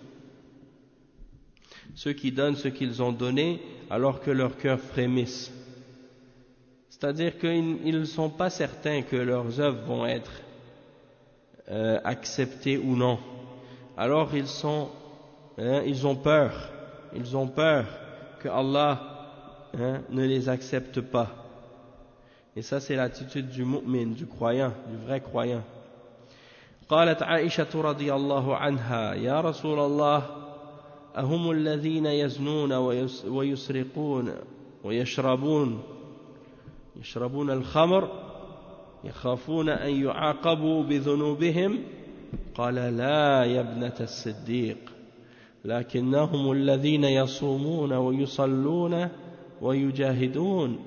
Speaker 1: ceux qui donnent ce qu'ils ont donné alors que leur cœur frémisse. C'est-à-dire qu'ils ne sont pas certains que leurs œuvres vont être euh, acceptées ou non. Alors ils sont, hein, ils ont peur, ils ont peur que Allah hein, ne les accepte pas. Et ça c'est l'attitude du mu'min, du croyant, du vrai croyant. قالت عائشة رضي الله عنها يا رسول الله أهم الذين يزنون ويسرقون ويشربون يشربون الخمر يخافون أن يعاقبوا بذنوبهم قال لا يا ابنة الصديق لكنهم الذين يصومون ويصلون ويجاهدون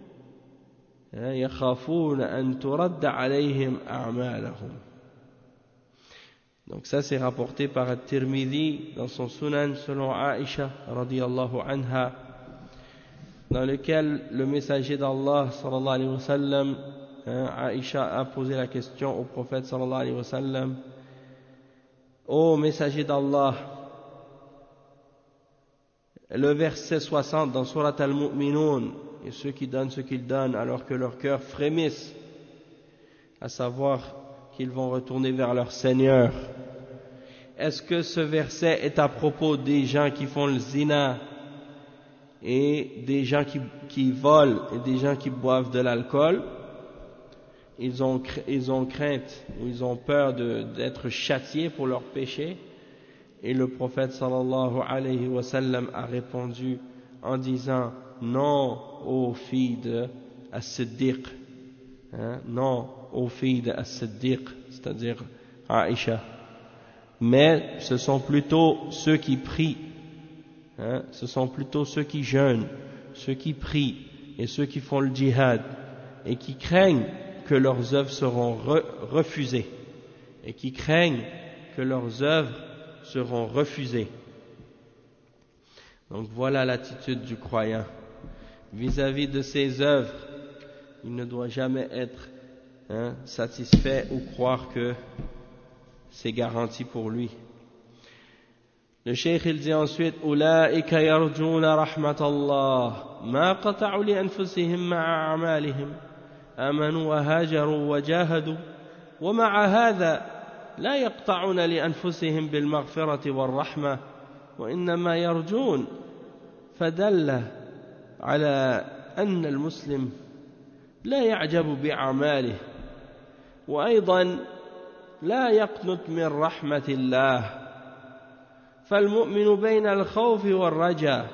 Speaker 1: يخافون أن ترد عليهم أعمالهم. Donc ça c'est rapporté par At-Tirmidhi dans son Sunan selon Aïcha radiyallahu anha, dans lequel le messager d'Allah sallallahu alayhi wa sallam, hein, Aïcha a posé la question au prophète sallallahu alayhi wa sallam: ô messager d'Allah, le verset soixante dans Surat al-Mu'minun, et ceux qui donnent ce qu'ils donnent alors que leur cœur frémisse, à savoir qu'ils vont retourner vers leur Seigneur. Est-ce que ce verset est à propos des gens qui font le zina et des gens qui, qui volent et des gens qui boivent de l'alcool? Ils ont, ils ont crainte ou ils ont peur de, d'être châtiés pour leurs péchés. Et le prophète sallallahu alayhi wa sallam a répondu en disant: non, ô filles de As-Siddiq, hein, non, aux filles de As-Siddiq, c'est-à-dire Aïcha, mais ce sont plutôt ceux qui prient, hein, ce sont plutôt ceux qui jeûnent, ceux qui prient et ceux qui font le djihad et qui craignent que leurs œuvres seront re- refusées et qui craignent que leurs œuvres seront refusées. Donc voilà l'attitude du croyant vis-à-vis de ses œuvres. Il ne doit jamais être hein, satisfait ou croire que c'est garanti pour lui. Le cheikh il dit ensuite أولئك يرجون رحمة الله ما قطعوا لأنفسهم مع أعمالهم آمنوا وهاجروا وجاهدوا ومع هذا لا يقطعون لأنفسهم بالمغفرة والرحمة وإنما يرجون فدل على أن المسلم لا يعجب بأعماله وأيضا لا يقنط من رحمة الله فالمؤمن بين الخوف والرجاء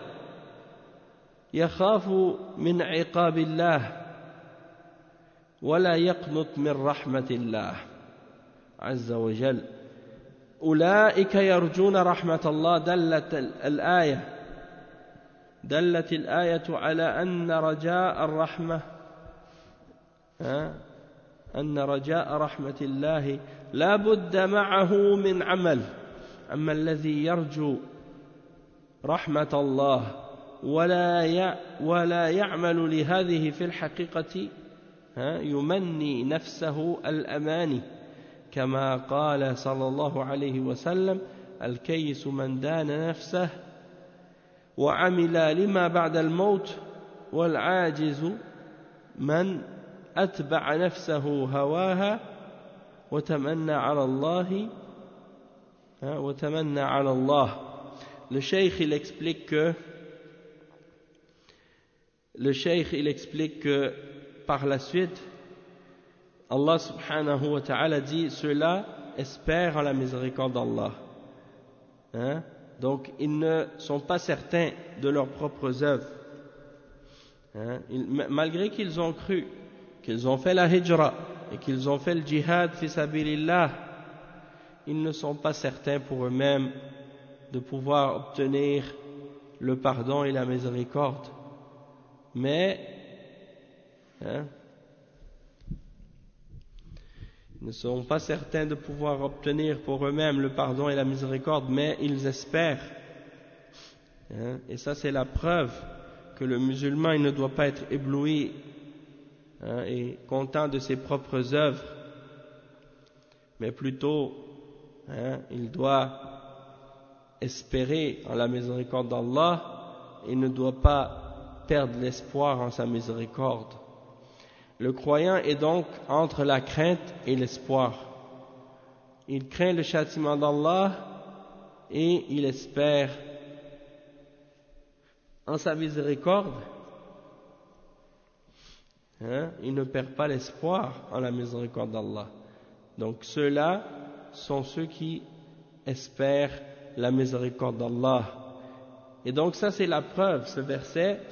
Speaker 1: يخاف من عقاب الله ولا يقنط من رحمة الله عز وجل أولئك يرجون رحمة الله دلت الآية دلت الآية على أن رجاء الرحمة أن رجاء رحمة الله لا بد معه من عمل أما الذي يرجو رحمة الله ولا ولا يعمل لهذه في الحقيقة يمني نفسه الأماني كما قال صلى الله عليه وسلم الكيس من دان نفسه وعمل لما بعد الموت والعاجز من أتبع نفسه هواها وتمنى على الله وتمنى على الله. Le cheikh il explique que le cheikh il explique que par la suite Allah subhanahu wa ta'ala dit ceux-là espèrent en la miséricorde d'Allah, hein? Donc ils ne sont pas certains de leurs propres œuvres, hein? Ils, malgré qu'ils ont cru, qu'ils ont fait la hijra et qu'ils ont fait le jihad fi sabilillah, ils ne sont pas certains pour eux-mêmes de pouvoir obtenir le pardon et la miséricorde. Mais, hein, ils ne sont pas certains de pouvoir obtenir pour eux-mêmes le pardon et la miséricorde, mais ils espèrent. Hein, et ça, c'est la preuve que le musulman il ne doit pas être ébloui, hein, et content de ses propres œuvres, mais plutôt, hein, il doit espérer en la miséricorde d'Allah et ne doit pas perdre l'espoir en sa miséricorde. Le croyant est donc entre la crainte et l'espoir. Il craint le châtiment d'Allah et il espère en sa miséricorde. Hein? Il ne perd pas l'espoir en la miséricorde d'Allah. Donc ceux-là sont ceux qui espèrent la miséricorde d'Allah. Et donc ça c'est la preuve, ce verset.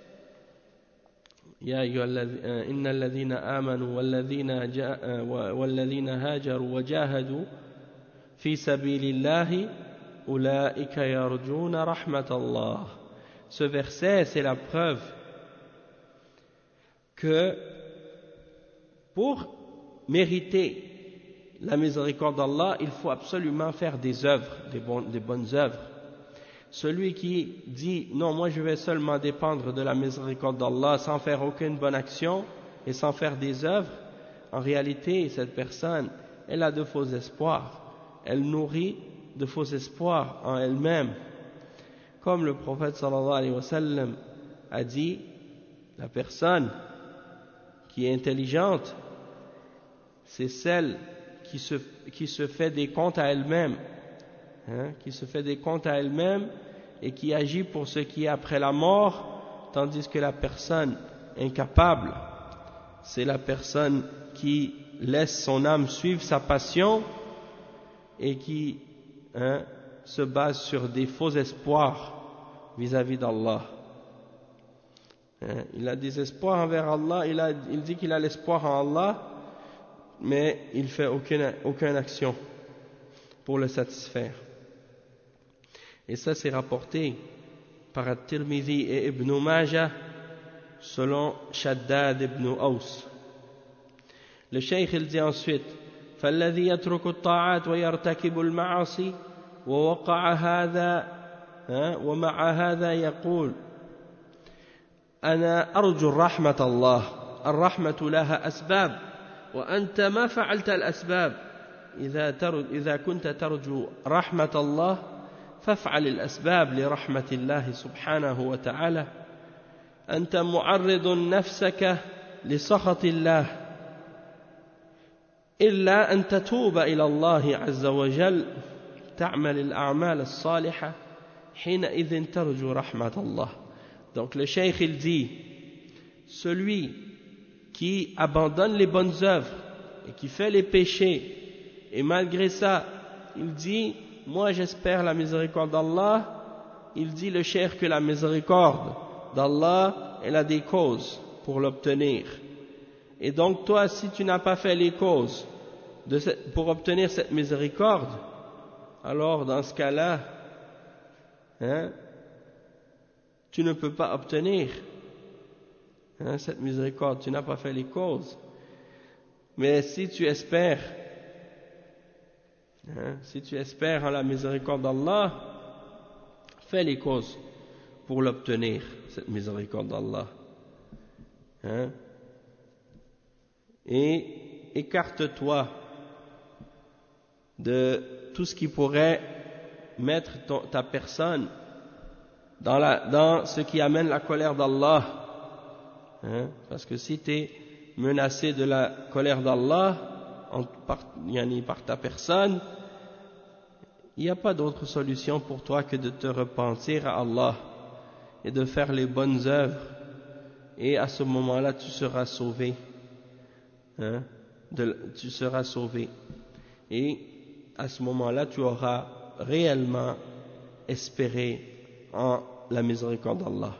Speaker 1: يا أيها إن الذين آمنوا والذين جاء والذين هاجروا وجاهدوا في سبيل الله أولئك يرجون رحمة الله. Ce verset c'est la preuve que pour mériter la miséricorde d'Allah, il faut absolument faire des œuvres, des, bon, des bonnes œuvres. Celui qui dit « Non, moi je vais seulement dépendre de la miséricorde d'Allah sans faire aucune bonne action et sans faire des œuvres », en réalité, cette personne, elle a de faux espoirs. Elle nourrit de faux espoirs en elle-même. Comme le prophète sallallahu alayhi wa sallam a dit, la personne qui est intelligente, c'est celle qui se, qui se fait des comptes à elle-même. Hein, qui se fait des comptes à elle-même et qui agit pour ce qui est après la mort, tandis que la personne incapable, c'est la personne qui laisse son âme suivre sa passion et qui, hein, se base sur des faux espoirs vis-à-vis d'Allah. Hein, il a des espoirs envers Allah, il, a, il dit qu'il a l'espoir en Allah, mais il ne fait aucune, aucune action pour le satisfaire. Et ça c'est rapporté par At-Tirmidhi et Ibn Majah selon Shaddad ibn Aus. Le cheikh il dit ensuite فالذي يترك الطاعات ويرتكب المعاصي ووقع هذا ومع هذا يقول أنا أرجو رحمة الله الرحمة لها أسباب وأنت ما فعلت الأسباب. إذا إذا كنت ترجو رحمة الله فافعل الأسباب لرحمة الله سبحانه وتعالى. أنت معرض نفسك لسخط الله، إلا أن تتوب إلى الله عز وجل، تعمل الأعمال الصالحة، حينئذ ترجو رحمة الله. Donc le cheikh il dit, celui qui abandonne les bonnes œuvres et qui fait les péchés, et malgré ça il dit moi j'espère la miséricorde d'Allah, il dit le cheikh que la miséricorde d'Allah elle a des causes pour l'obtenir. Et donc toi, si tu n'as pas fait les causes de cette, pour obtenir cette miséricorde, alors dans ce cas-là, hein, tu ne peux pas obtenir hein, cette miséricorde, tu n'as pas fait les causes. Mais si tu espères, hein, si tu espères en la miséricorde d'Allah, fais les causes pour l'obtenir, cette miséricorde d'Allah. Hein? Et écarte-toi de tout ce qui pourrait mettre ton, ta personne dans, la, dans ce qui amène la colère d'Allah. Hein? Parce que si tu es menacé de la colère d'Allah par, par ta personne, il n'y a pas d'autre solution pour toi que de te repentir à Allah et de faire les bonnes œuvres, et à ce moment-là tu seras sauvé, hein, de, tu seras sauvé, et à ce moment-là tu auras réellement espéré en la miséricorde d'Allah.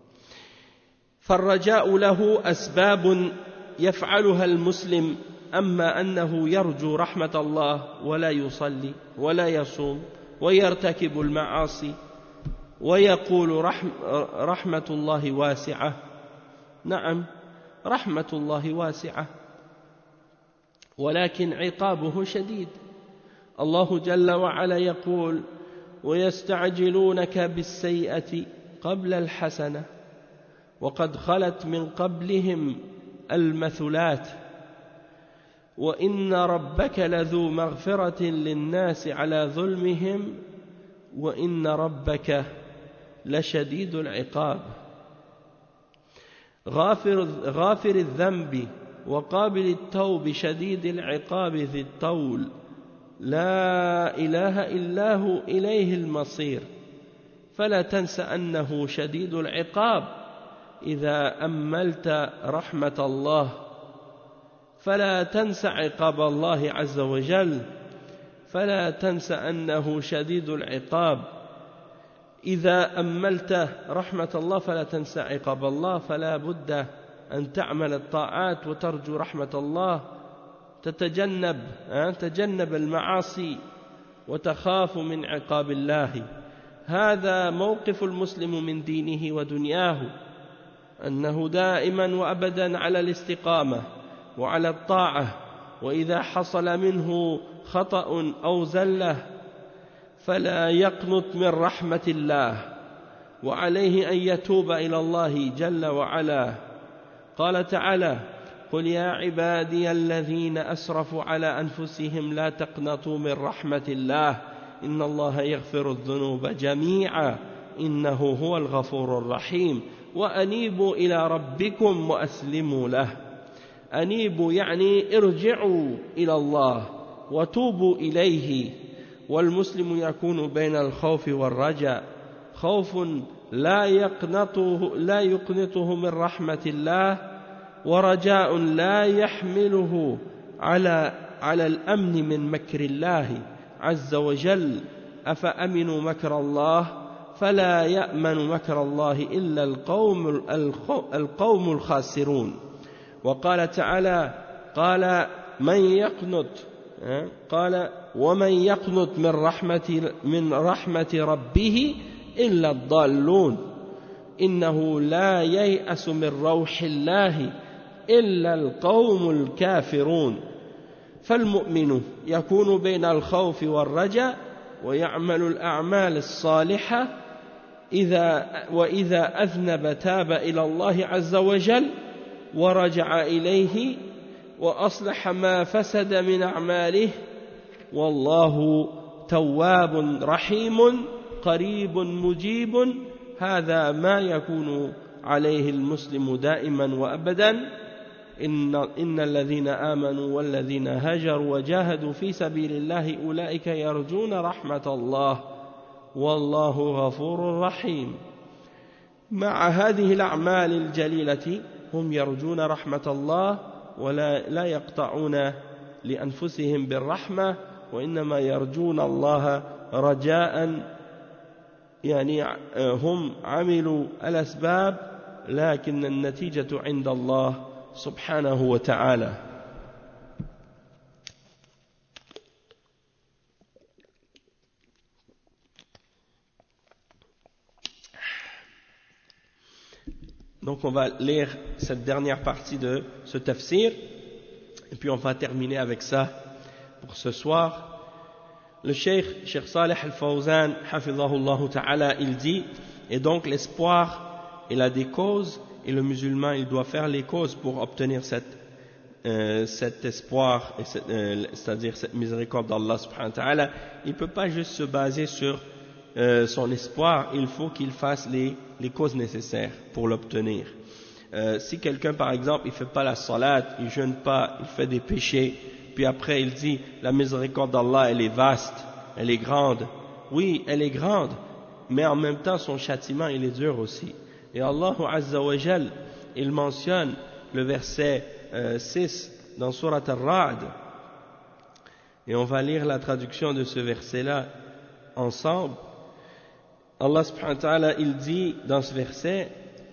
Speaker 1: فالرجاء له أسباب يفعلها المسلم، أما أنه يرجو رحمة الله ولا يصلي ولا يصوم ويرتكب المعاصي ويقول رحم رحمة الله واسعة. نعم رحمة الله واسعة، ولكن عقابه شديد. الله جل وعلا يقول ويستعجلونك بالسيئة قبل الحسنة وقد خلت من قبلهم المثلات وإن ربك لذو مغفرة للناس على ظلمهم وإن ربك لشديد العقاب. غافر, غافر الذنب وقابل التوب شديد العقاب ذي الطول، لا إله إلا هو إليه المصير. فلا تنس أنه شديد العقاب إذا أملت رحمة الله، فلا تنس عقاب الله عز وجل، فلا تنس أنه شديد العقاب إذا أملت رحمة الله، فلا تنس عقاب الله. فلا بد أن تعمل الطاعات وترجو رحمة الله، تتجنب تجنب المعاصي وتخاف من عقاب الله. هذا موقف المسلم من دينه ودنياه، أنه دائما وأبدا على الاستقامة وعلى الطاعة، وإذا حصل منه خطأ أو زلة فلا يقنط من رحمة الله، وعليه أن يتوب إلى الله جل وعلا. قال تعالى قل يا عبادي الذين أسرفوا على أنفسهم لا تقنطوا من رحمة الله إن الله يغفر الذنوب جميعا إنه هو الغفور الرحيم وأنيبوا إلى ربكم وأسلموا له. أنيبوا يعني ارجعوا إلى الله وتوبوا إليه. والمسلم يكون بين الخوف والرجاء، خوف لا يقنطه لا يقنطه من رحمة الله، ورجاء لا يحمله على على الأمن من مكر الله عز وجل. أفأمنوا مكر الله فلا يأمن مكر الله إلا القوم القوم الخاسرون. وقال تعالى قال من يقنط قال ومن يقنط من رحمة من رحمة ربه إلا الضالون إنه لا ييأس من روح الله إلا القوم الكافرون. فالمؤمن يكون بين الخوف والرجاء ويعمل الأعمال الصالحة، إذا وإذا أذنب تاب إلى الله عز وجل ورجع إليه وأصلح ما فسد من أعماله والله تواب رحيم قريب مجيب هذا ما يكون عليه المسلم دائما وأبدا إن, إن الذين آمنوا والذين هاجروا وجاهدوا في سبيل الله أولئك يرجون رحمة الله والله غفور رحيم. مع هذه الأعمال الجليلة هم يرجون رحمة الله ولا لا يقطعون لأنفسهم بالرحمة وإنما يرجون الله رجاء، يعني هم عملوا الأسباب لكن النتيجة عند الله سبحانه وتعالى. Donc on va lire cette dernière partie de ce tafsir et puis on va terminer avec ça pour ce soir. Le cheikh, Cheikh Saleh Al-Fawzan, hafidhahullah ta'ala, il dit, et donc l'espoir, il a des causes, et le musulman, il doit faire les causes pour obtenir cette, euh, cet espoir, et cette, euh, c'est-à-dire cette miséricorde d'Allah subhanahu wa ta'ala. Il ne peut pas juste se baser sur euh, son espoir, il faut qu'il fasse les, les causes nécessaires pour l'obtenir. Euh, si quelqu'un, par exemple, il ne fait pas la salat, il ne jeûne pas, il fait des péchés, puis après il dit la miséricorde d'Allah elle est vaste, elle est grande. Oui, elle est grande, mais en même temps son châtiment il est dur aussi. Et Allah Azza wa Jal, il mentionne le verset euh, six dans Surat Ar-Ra'd, et on va lire la traduction de ce verset là ensemble. Allah subhanahu wa ta'ala il dit dans ce verset: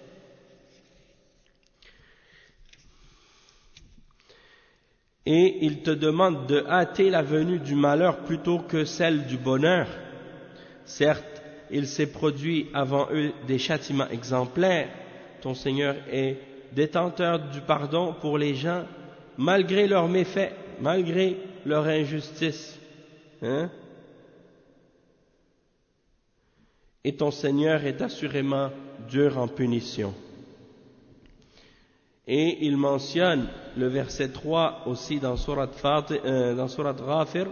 Speaker 1: et il te demande de hâter la venue du malheur plutôt que celle du bonheur. Certes, il s'est produit avant eux des châtiments exemplaires. Ton Seigneur est détenteur du pardon pour les gens, malgré leurs méfaits, malgré leur injustice. Hein? Et ton Seigneur est assurément dur en punition. Et il mentionne le verset trois aussi dans Surat Fatih, euh, dans Surat Ghafir,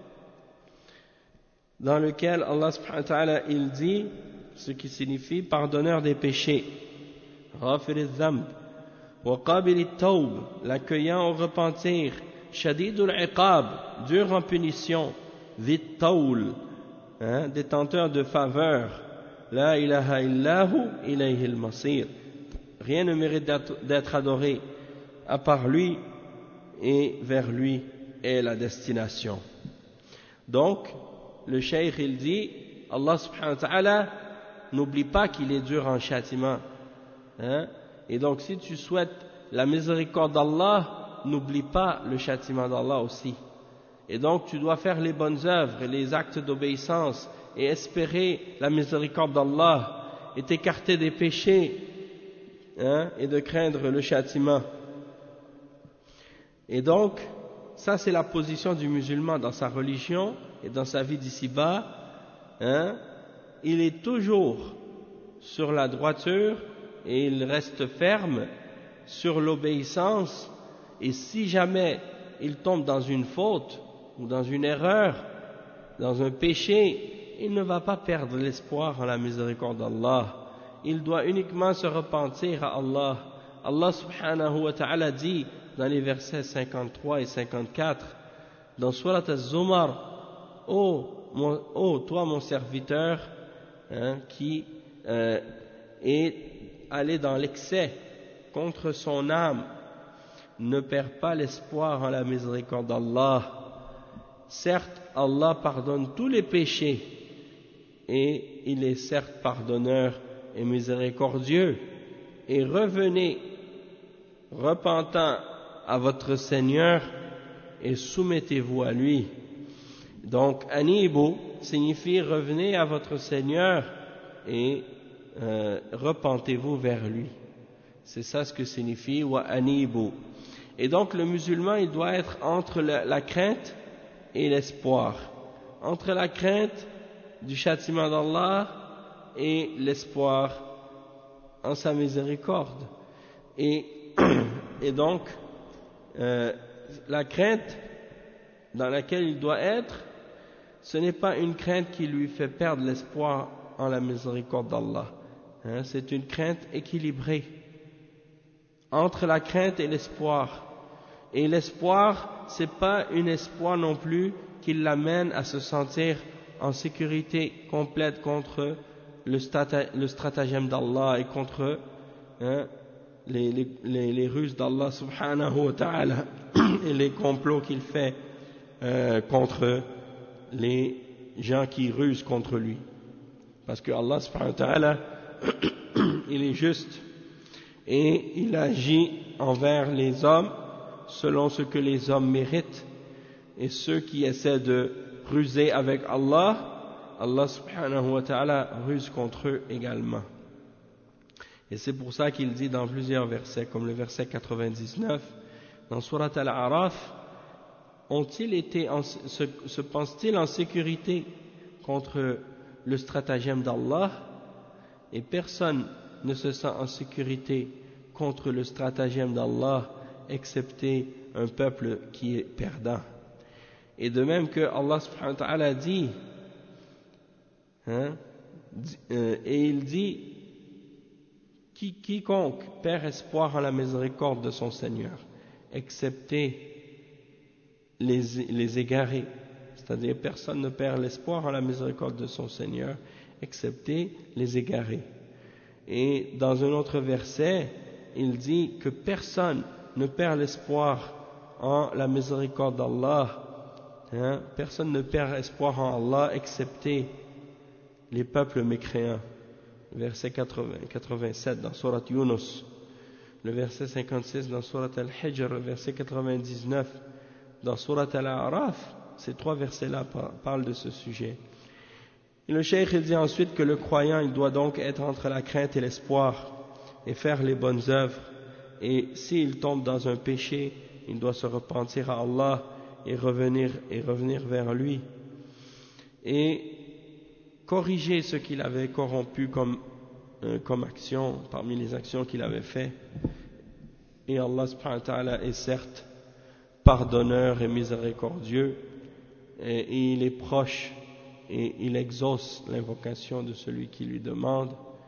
Speaker 1: dans lequel Allah subhanahu wa ta'ala il dit, ce qui signifie pardonneur des péchés, Ghafir al-Dhamb, wa Qabil al-Tawb, l'accueillant au repentir, Shadid al-Iqab, dur en punition, Dhit Tawl, hein, détenteur de faveur, La ilaha illahu ilayhi al-Masir. Rien ne mérite d'être adoré à part lui et vers lui est la destination. Donc, le cheikh il dit, Allah subhanahu wa ta'ala n'oublie pas qu'il est dur en châtiment. Hein? Et donc, si tu souhaites la miséricorde d'Allah, n'oublie pas le châtiment d'Allah aussi. Et donc, tu dois faire les bonnes œuvres et les actes d'obéissance et espérer la miséricorde d'Allah et t'écarter des péchés. Hein, et de craindre le châtiment. Et donc, ça c'est la position du musulman dans sa religion et dans sa vie d'ici-bas. Hein, il est toujours sur la droiture et il reste ferme sur l'obéissance. Et si jamais il tombe dans une faute ou dans une erreur, dans un péché, il ne va pas perdre l'espoir en la miséricorde d'Allah. Il doit uniquement se repentir à Allah. Allah subhanahu wa ta'ala dit dans les versets cinquante-trois et cinquante-quatre dans Surat Az-Zumar: ô oh, oh, toi mon serviteur, hein, qui euh, est allé dans l'excès contre son âme, ne perds pas l'espoir en la miséricorde d'Allah. Certes, Allah pardonne tous les péchés et il est certes pardonneur et miséricordieux, et revenez repentant à votre Seigneur et soumettez-vous à lui. Donc anibu signifie revenez à votre Seigneur et euh, repentez-vous vers lui. C'est ça ce que signifie wa anibu. Et donc le musulman il doit être entre la, la crainte et l'espoir, entre la crainte du châtiment d'Allah et l'espoir en sa miséricorde. Et, et donc, euh, la crainte dans laquelle il doit être, ce n'est pas une crainte qui lui fait perdre l'espoir en la miséricorde d'Allah. Hein, c'est une crainte équilibrée entre la crainte et l'espoir. Et l'espoir, c'est pas un espoir non plus qui l'amène à se sentir en sécurité complète contre le, stata, le stratagème d'Allah et contre hein, les, les, les, les ruses d'Allah subhanahu wa ta'ala et les complots qu'il fait euh, contre les gens qui rusent contre lui. Parce que Allah subhanahu wa ta'ala il est juste et il agit envers les hommes selon ce que les hommes méritent, et ceux qui essaient de ruser avec Allah, Allah subhanahu wa ta'ala ruse contre eux également. Et c'est pour ça qu'il dit dans plusieurs versets, comme le verset quatre-vingt-dix-neuf dans Surat Al-A'raf, ont-ils été en, se, se pensent-ils en sécurité contre le stratagème d'Allah? Et personne ne se sent en sécurité contre le stratagème d'Allah excepté un peuple qui est perdant. Et de même que Allah subhanahu wa ta'ala dit, hein, euh, et il dit, qui, quiconque perd espoir en la miséricorde de son Seigneur, excepté les, les égarés, c'est-à-dire personne ne perd l'espoir en la miséricorde de son Seigneur, excepté les égarés. Et dans un autre verset, il dit que personne ne perd l'espoir en la miséricorde d'Allah, hein, personne ne perd espoir en Allah excepté les peuples mécréants. Verset quatre-vingts, quatre-vingt-sept dans Surat Yunus, le verset cinquante-six dans Surat Al-Hijr, le verset quatre-vingt-dix-neuf dans Surat Al-A'raf. Ces trois versets-là parlent de ce sujet. Et le cheikh dit ensuite que le croyant il doit donc être entre la crainte et l'espoir et faire les bonnes œuvres, et s'il tombe dans un péché il doit se repentir à Allah et revenir, et revenir vers lui et corriger ce qu'il avait corrompu comme, euh, comme action parmi les actions qu'il avait fait. Et Allah subhanahu wa ta'ala est certes pardonneur et miséricordieux, et, et il est proche et il exauce l'invocation de celui qui lui demande.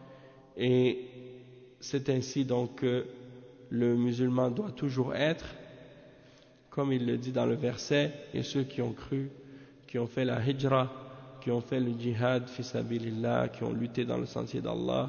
Speaker 1: Et c'est ainsi donc que le musulman doit toujours être, comme il le dit dans le verset, et ceux qui ont cru, qui ont fait la hijra, qui ont fait le djihad fi sabilillah, qui ont lutté dans le sentier d'Allah,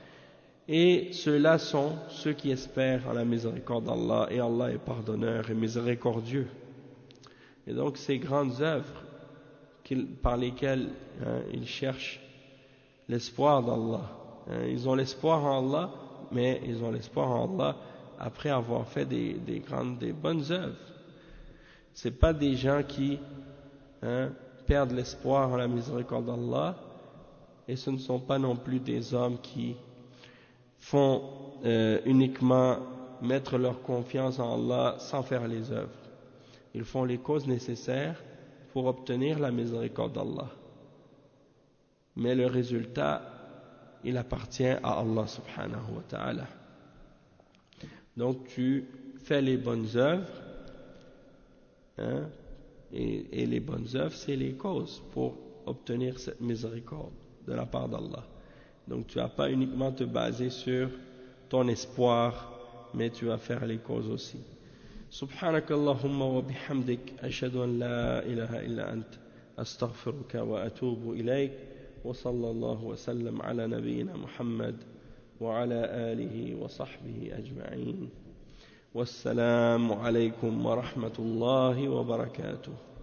Speaker 1: et ceux-là sont ceux qui espèrent en la miséricorde d'Allah, et Allah est pardonneur et miséricordieux. Et donc ces grandes œuvres par lesquelles hein, ils cherchent l'espoir d'Allah, hein, ils ont l'espoir en Allah, mais ils ont l'espoir en Allah après avoir fait des, des grandes, des bonnes œuvres. Ce n'est pas des gens qui hein, perdent l'espoir en la miséricorde d'Allah, et ce ne sont pas non plus des hommes qui font euh, uniquement mettre leur confiance en Allah sans faire les œuvres. Ils font les causes nécessaires pour obtenir la miséricorde d'Allah. Mais le résultat, il appartient à Allah subhanahu wa ta'ala. Donc tu fais les bonnes œuvres, hein, et, et les bonnes œuvres, c'est les causes pour obtenir cette miséricorde de la part d'Allah. Donc tu vas pas uniquement te baser sur ton espoir, mais tu vas faire les causes aussi. سبحانك اللهم وبحمدك أشهد أن لا إله إلا أنت أستغفرك وأتوب إليك وصلى الله وسلم على نبينا محمد وعلى آله وصحبه أجمعين والسلام عليكم ورحمة الله وبركاته.